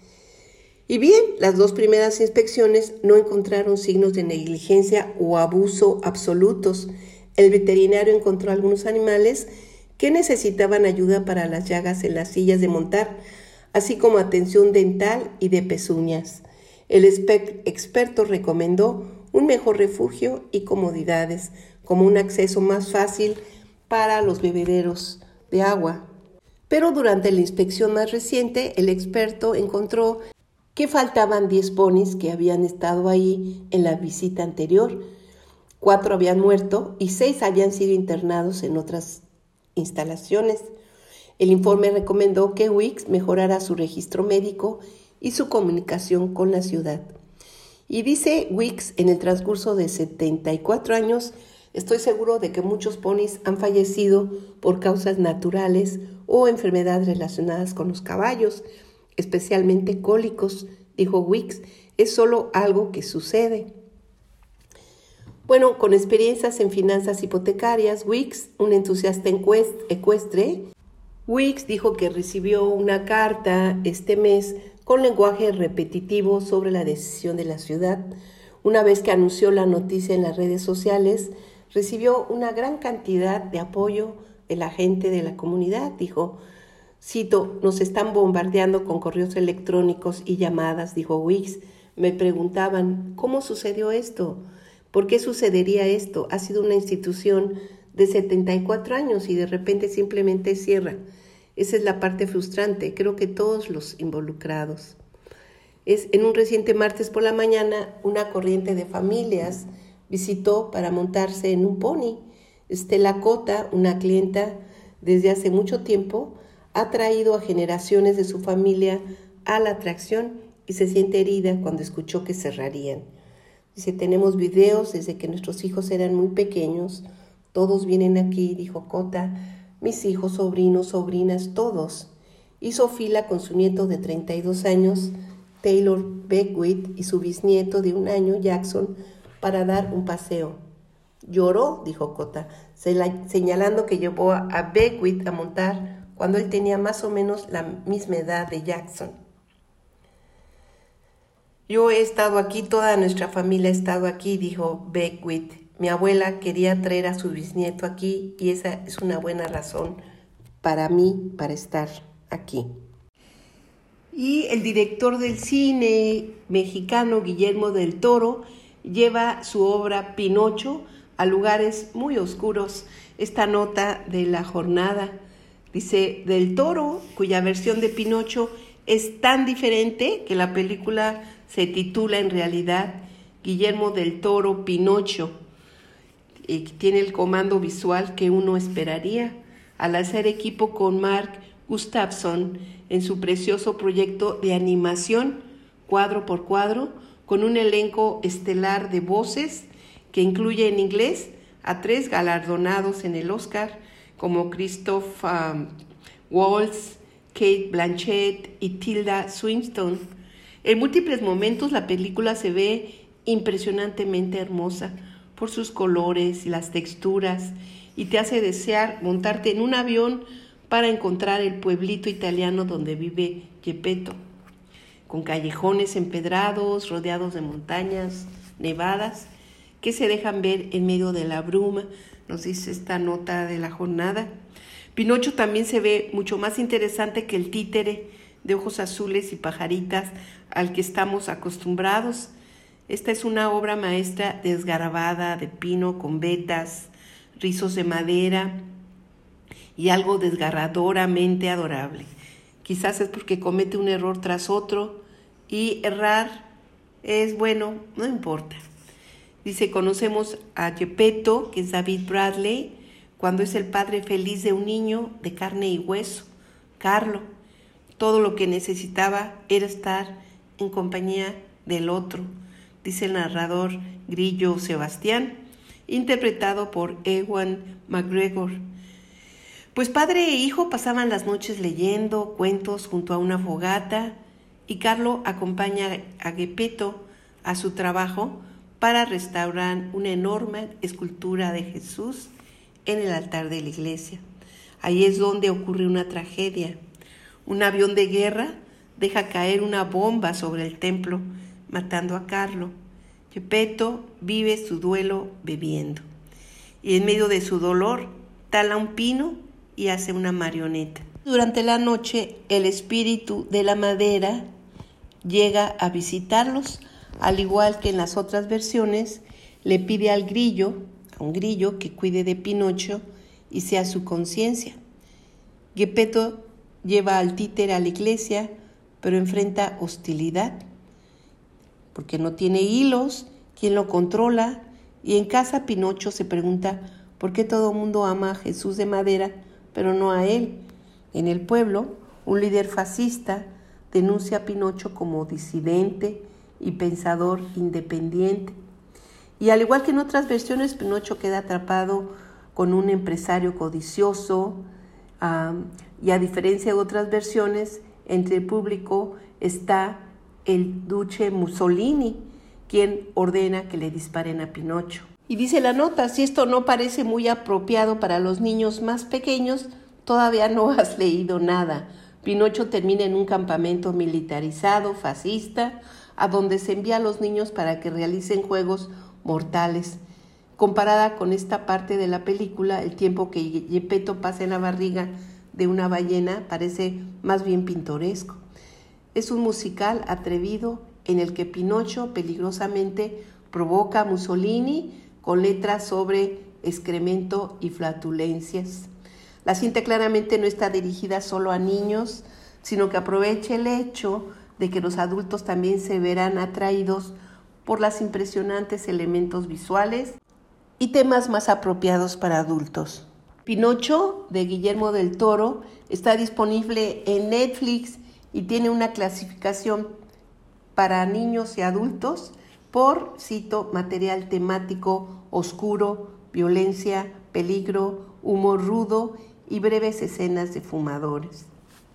Y bien, las 2 primeras inspecciones no encontraron signos de negligencia o abuso absolutos. El veterinario encontró algunos animales que necesitaban ayuda para las llagas en las sillas de montar, así como atención dental y de pezuñas. El experto recomendó un mejor refugio y comodidades, como un acceso más fácil para los bebederos de agua. Pero durante la inspección más reciente, el experto encontró que faltaban 10 ponis que habían estado ahí en la visita anterior. 4 habían muerto y 6 habían sido internados en otras instalaciones. El informe recomendó que Weeks mejorara su registro médico y su comunicación con la ciudad. Y dice Weeks, en el transcurso de 74 años, estoy seguro de que muchos ponis han fallecido por causas naturales o enfermedades relacionadas con los caballos, especialmente cólicos, dijo Weeks. Es solo algo que sucede. Bueno, con experiencias en finanzas hipotecarias, Weeks, un entusiasta ecuestre, Weeks dijo que recibió una carta este mes con lenguaje repetitivo sobre la decisión de la ciudad. Una vez que anunció la noticia en las redes sociales, recibió una gran cantidad de apoyo de la gente de la comunidad. Dijo, cito, nos están bombardeando con correos electrónicos y llamadas, dijo Weeks. Me preguntaban, ¿cómo sucedió esto? ¿Por qué sucedería esto? Ha sido una institución de 74 años y de repente simplemente cierra. Esa es la parte frustrante, creo que todos los involucrados. En un reciente martes por la mañana, una corriente de familias visitó para montarse en un pony. Stella Cota, una clienta desde hace mucho tiempo, ha traído a generaciones de su familia a la atracción y se siente herida cuando escuchó que cerrarían. Dice, tenemos videos desde que nuestros hijos eran muy pequeños. Todos vienen aquí, dijo Cota. Mis hijos, sobrinos, sobrinas, todos. Hizo fila con su nieto de 32 años, Taylor Beckwith, y su bisnieto de 1 año, Jackson, para dar un paseo. Lloró, dijo Cota, señalando que llevó a Beckwith a montar cuando él tenía más o menos la misma edad de Jackson. Yo he estado aquí, toda nuestra familia ha estado aquí, dijo Beckwith. Mi abuela quería traer a su bisnieto aquí y esa es una buena razón para mí, para estar aquí. Y el director del cine mexicano, Guillermo del Toro, lleva su obra Pinocho a lugares muy oscuros. Esta nota de la jornada dice, Del Toro, cuya versión de Pinocho es tan diferente que la película se titula en realidad Guillermo del Toro Pinocho. Tiene el comando visual que uno esperaría al hacer equipo con Mark Gustafson en su precioso proyecto de animación cuadro por cuadro con un elenco estelar de voces que incluye en inglés a 3 galardonados en el Oscar como Christoph Waltz, Kate Blanchett y Tilda Swinton. En múltiples momentos la película se ve impresionantemente hermosa por sus colores y las texturas y te hace desear montarte en un avión para encontrar el pueblito italiano donde vive Geppetto, con callejones empedrados, rodeados de montañas nevadas que se dejan ver en medio de la bruma, nos dice esta nota de la jornada. Pinocho también se ve mucho más interesante que el títere de ojos azules y pajaritas al que estamos acostumbrados. Esta es una obra maestra desgarabada de pino con vetas, rizos de madera y algo desgarradoramente adorable. Quizás es porque comete un error tras otro y errar es bueno, no importa. Dice, conocemos a Geppetto, que es David Bradley, cuando es el padre feliz de un niño de carne y hueso, Carlo. Todo lo que necesitaba era estar en compañía del otro, dice el narrador Grillo Sebastián, interpretado por Ewan McGregor. Pues padre e hijo pasaban las noches leyendo cuentos junto a una fogata y Carlo acompaña a Geppetto a su trabajo para restaurar una enorme escultura de Jesús en el altar de la iglesia. Ahí es donde ocurre una tragedia. Un avión de guerra deja caer una bomba sobre el templo, matando a Carlo. Geppetto vive su duelo bebiendo. Y en medio de su dolor, tala un pino y hace una marioneta. Durante la noche, el espíritu de la madera llega a visitarlos, al igual que en las otras versiones, le pide a un grillo, que cuide de Pinocho y sea su conciencia. Geppetto lleva al títere a la iglesia, pero enfrenta hostilidad, porque no tiene hilos, ¿quién lo controla? Y en casa Pinocho se pregunta por qué todo el mundo ama a Jesús de madera, pero no a él. En el pueblo, un líder fascista denuncia a Pinocho como disidente y pensador independiente. Y al igual que en otras versiones, Pinocho queda atrapado con un empresario codicioso, y a diferencia de otras versiones, entre el público está el duce Mussolini, quien ordena que le disparen a Pinocho. Y dice la nota, si esto no parece muy apropiado para los niños más pequeños, todavía no has leído nada. Pinocho termina en un campamento militarizado, fascista, a donde se envía a los niños para que realicen juegos mortales. Comparada con esta parte de la película, el tiempo que Geppetto pasa en la barriga de una ballena parece más bien pintoresco. Es un musical atrevido en el que Pinocho peligrosamente provoca a Mussolini con letras sobre excremento y flatulencias. La cinta claramente no está dirigida solo a niños, sino que aprovecha el hecho de que los adultos también se verán atraídos por los impresionantes elementos visuales y temas más apropiados para adultos. Pinocho, de Guillermo del Toro, está disponible en Netflix y tiene una clasificación para niños y adultos por, cito, material temático oscuro, violencia, peligro, humor rudo y breves escenas de fumadores.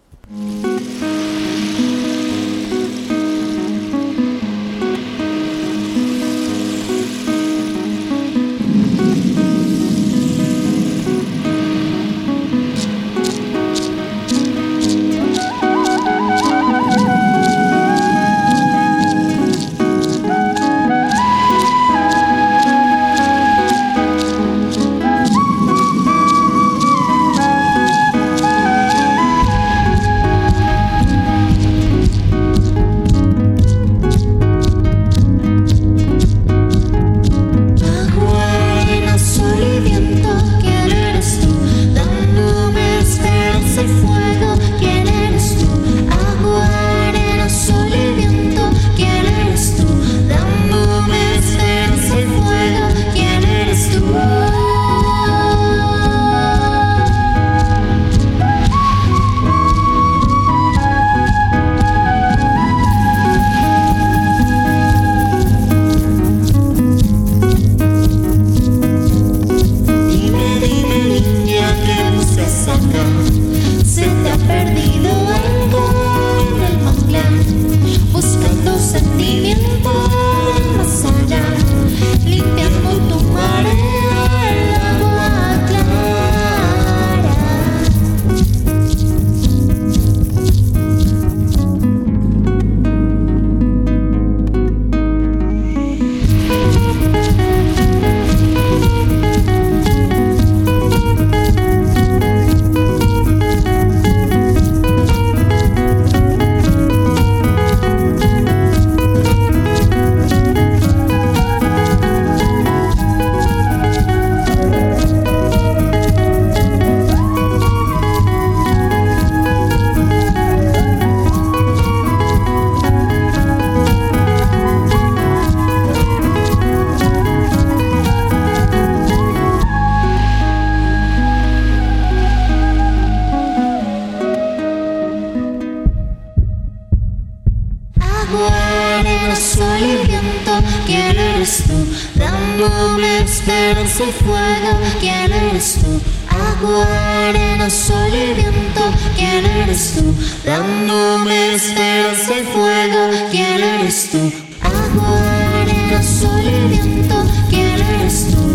esperanza y fuego, ¿quién eres tú? Agua, arena, sol y viento, ¿quién eres tú? Dándome esperanza y fuego, ¿quién eres tú? Agua, arena, sol y viento, ¿quién eres tú?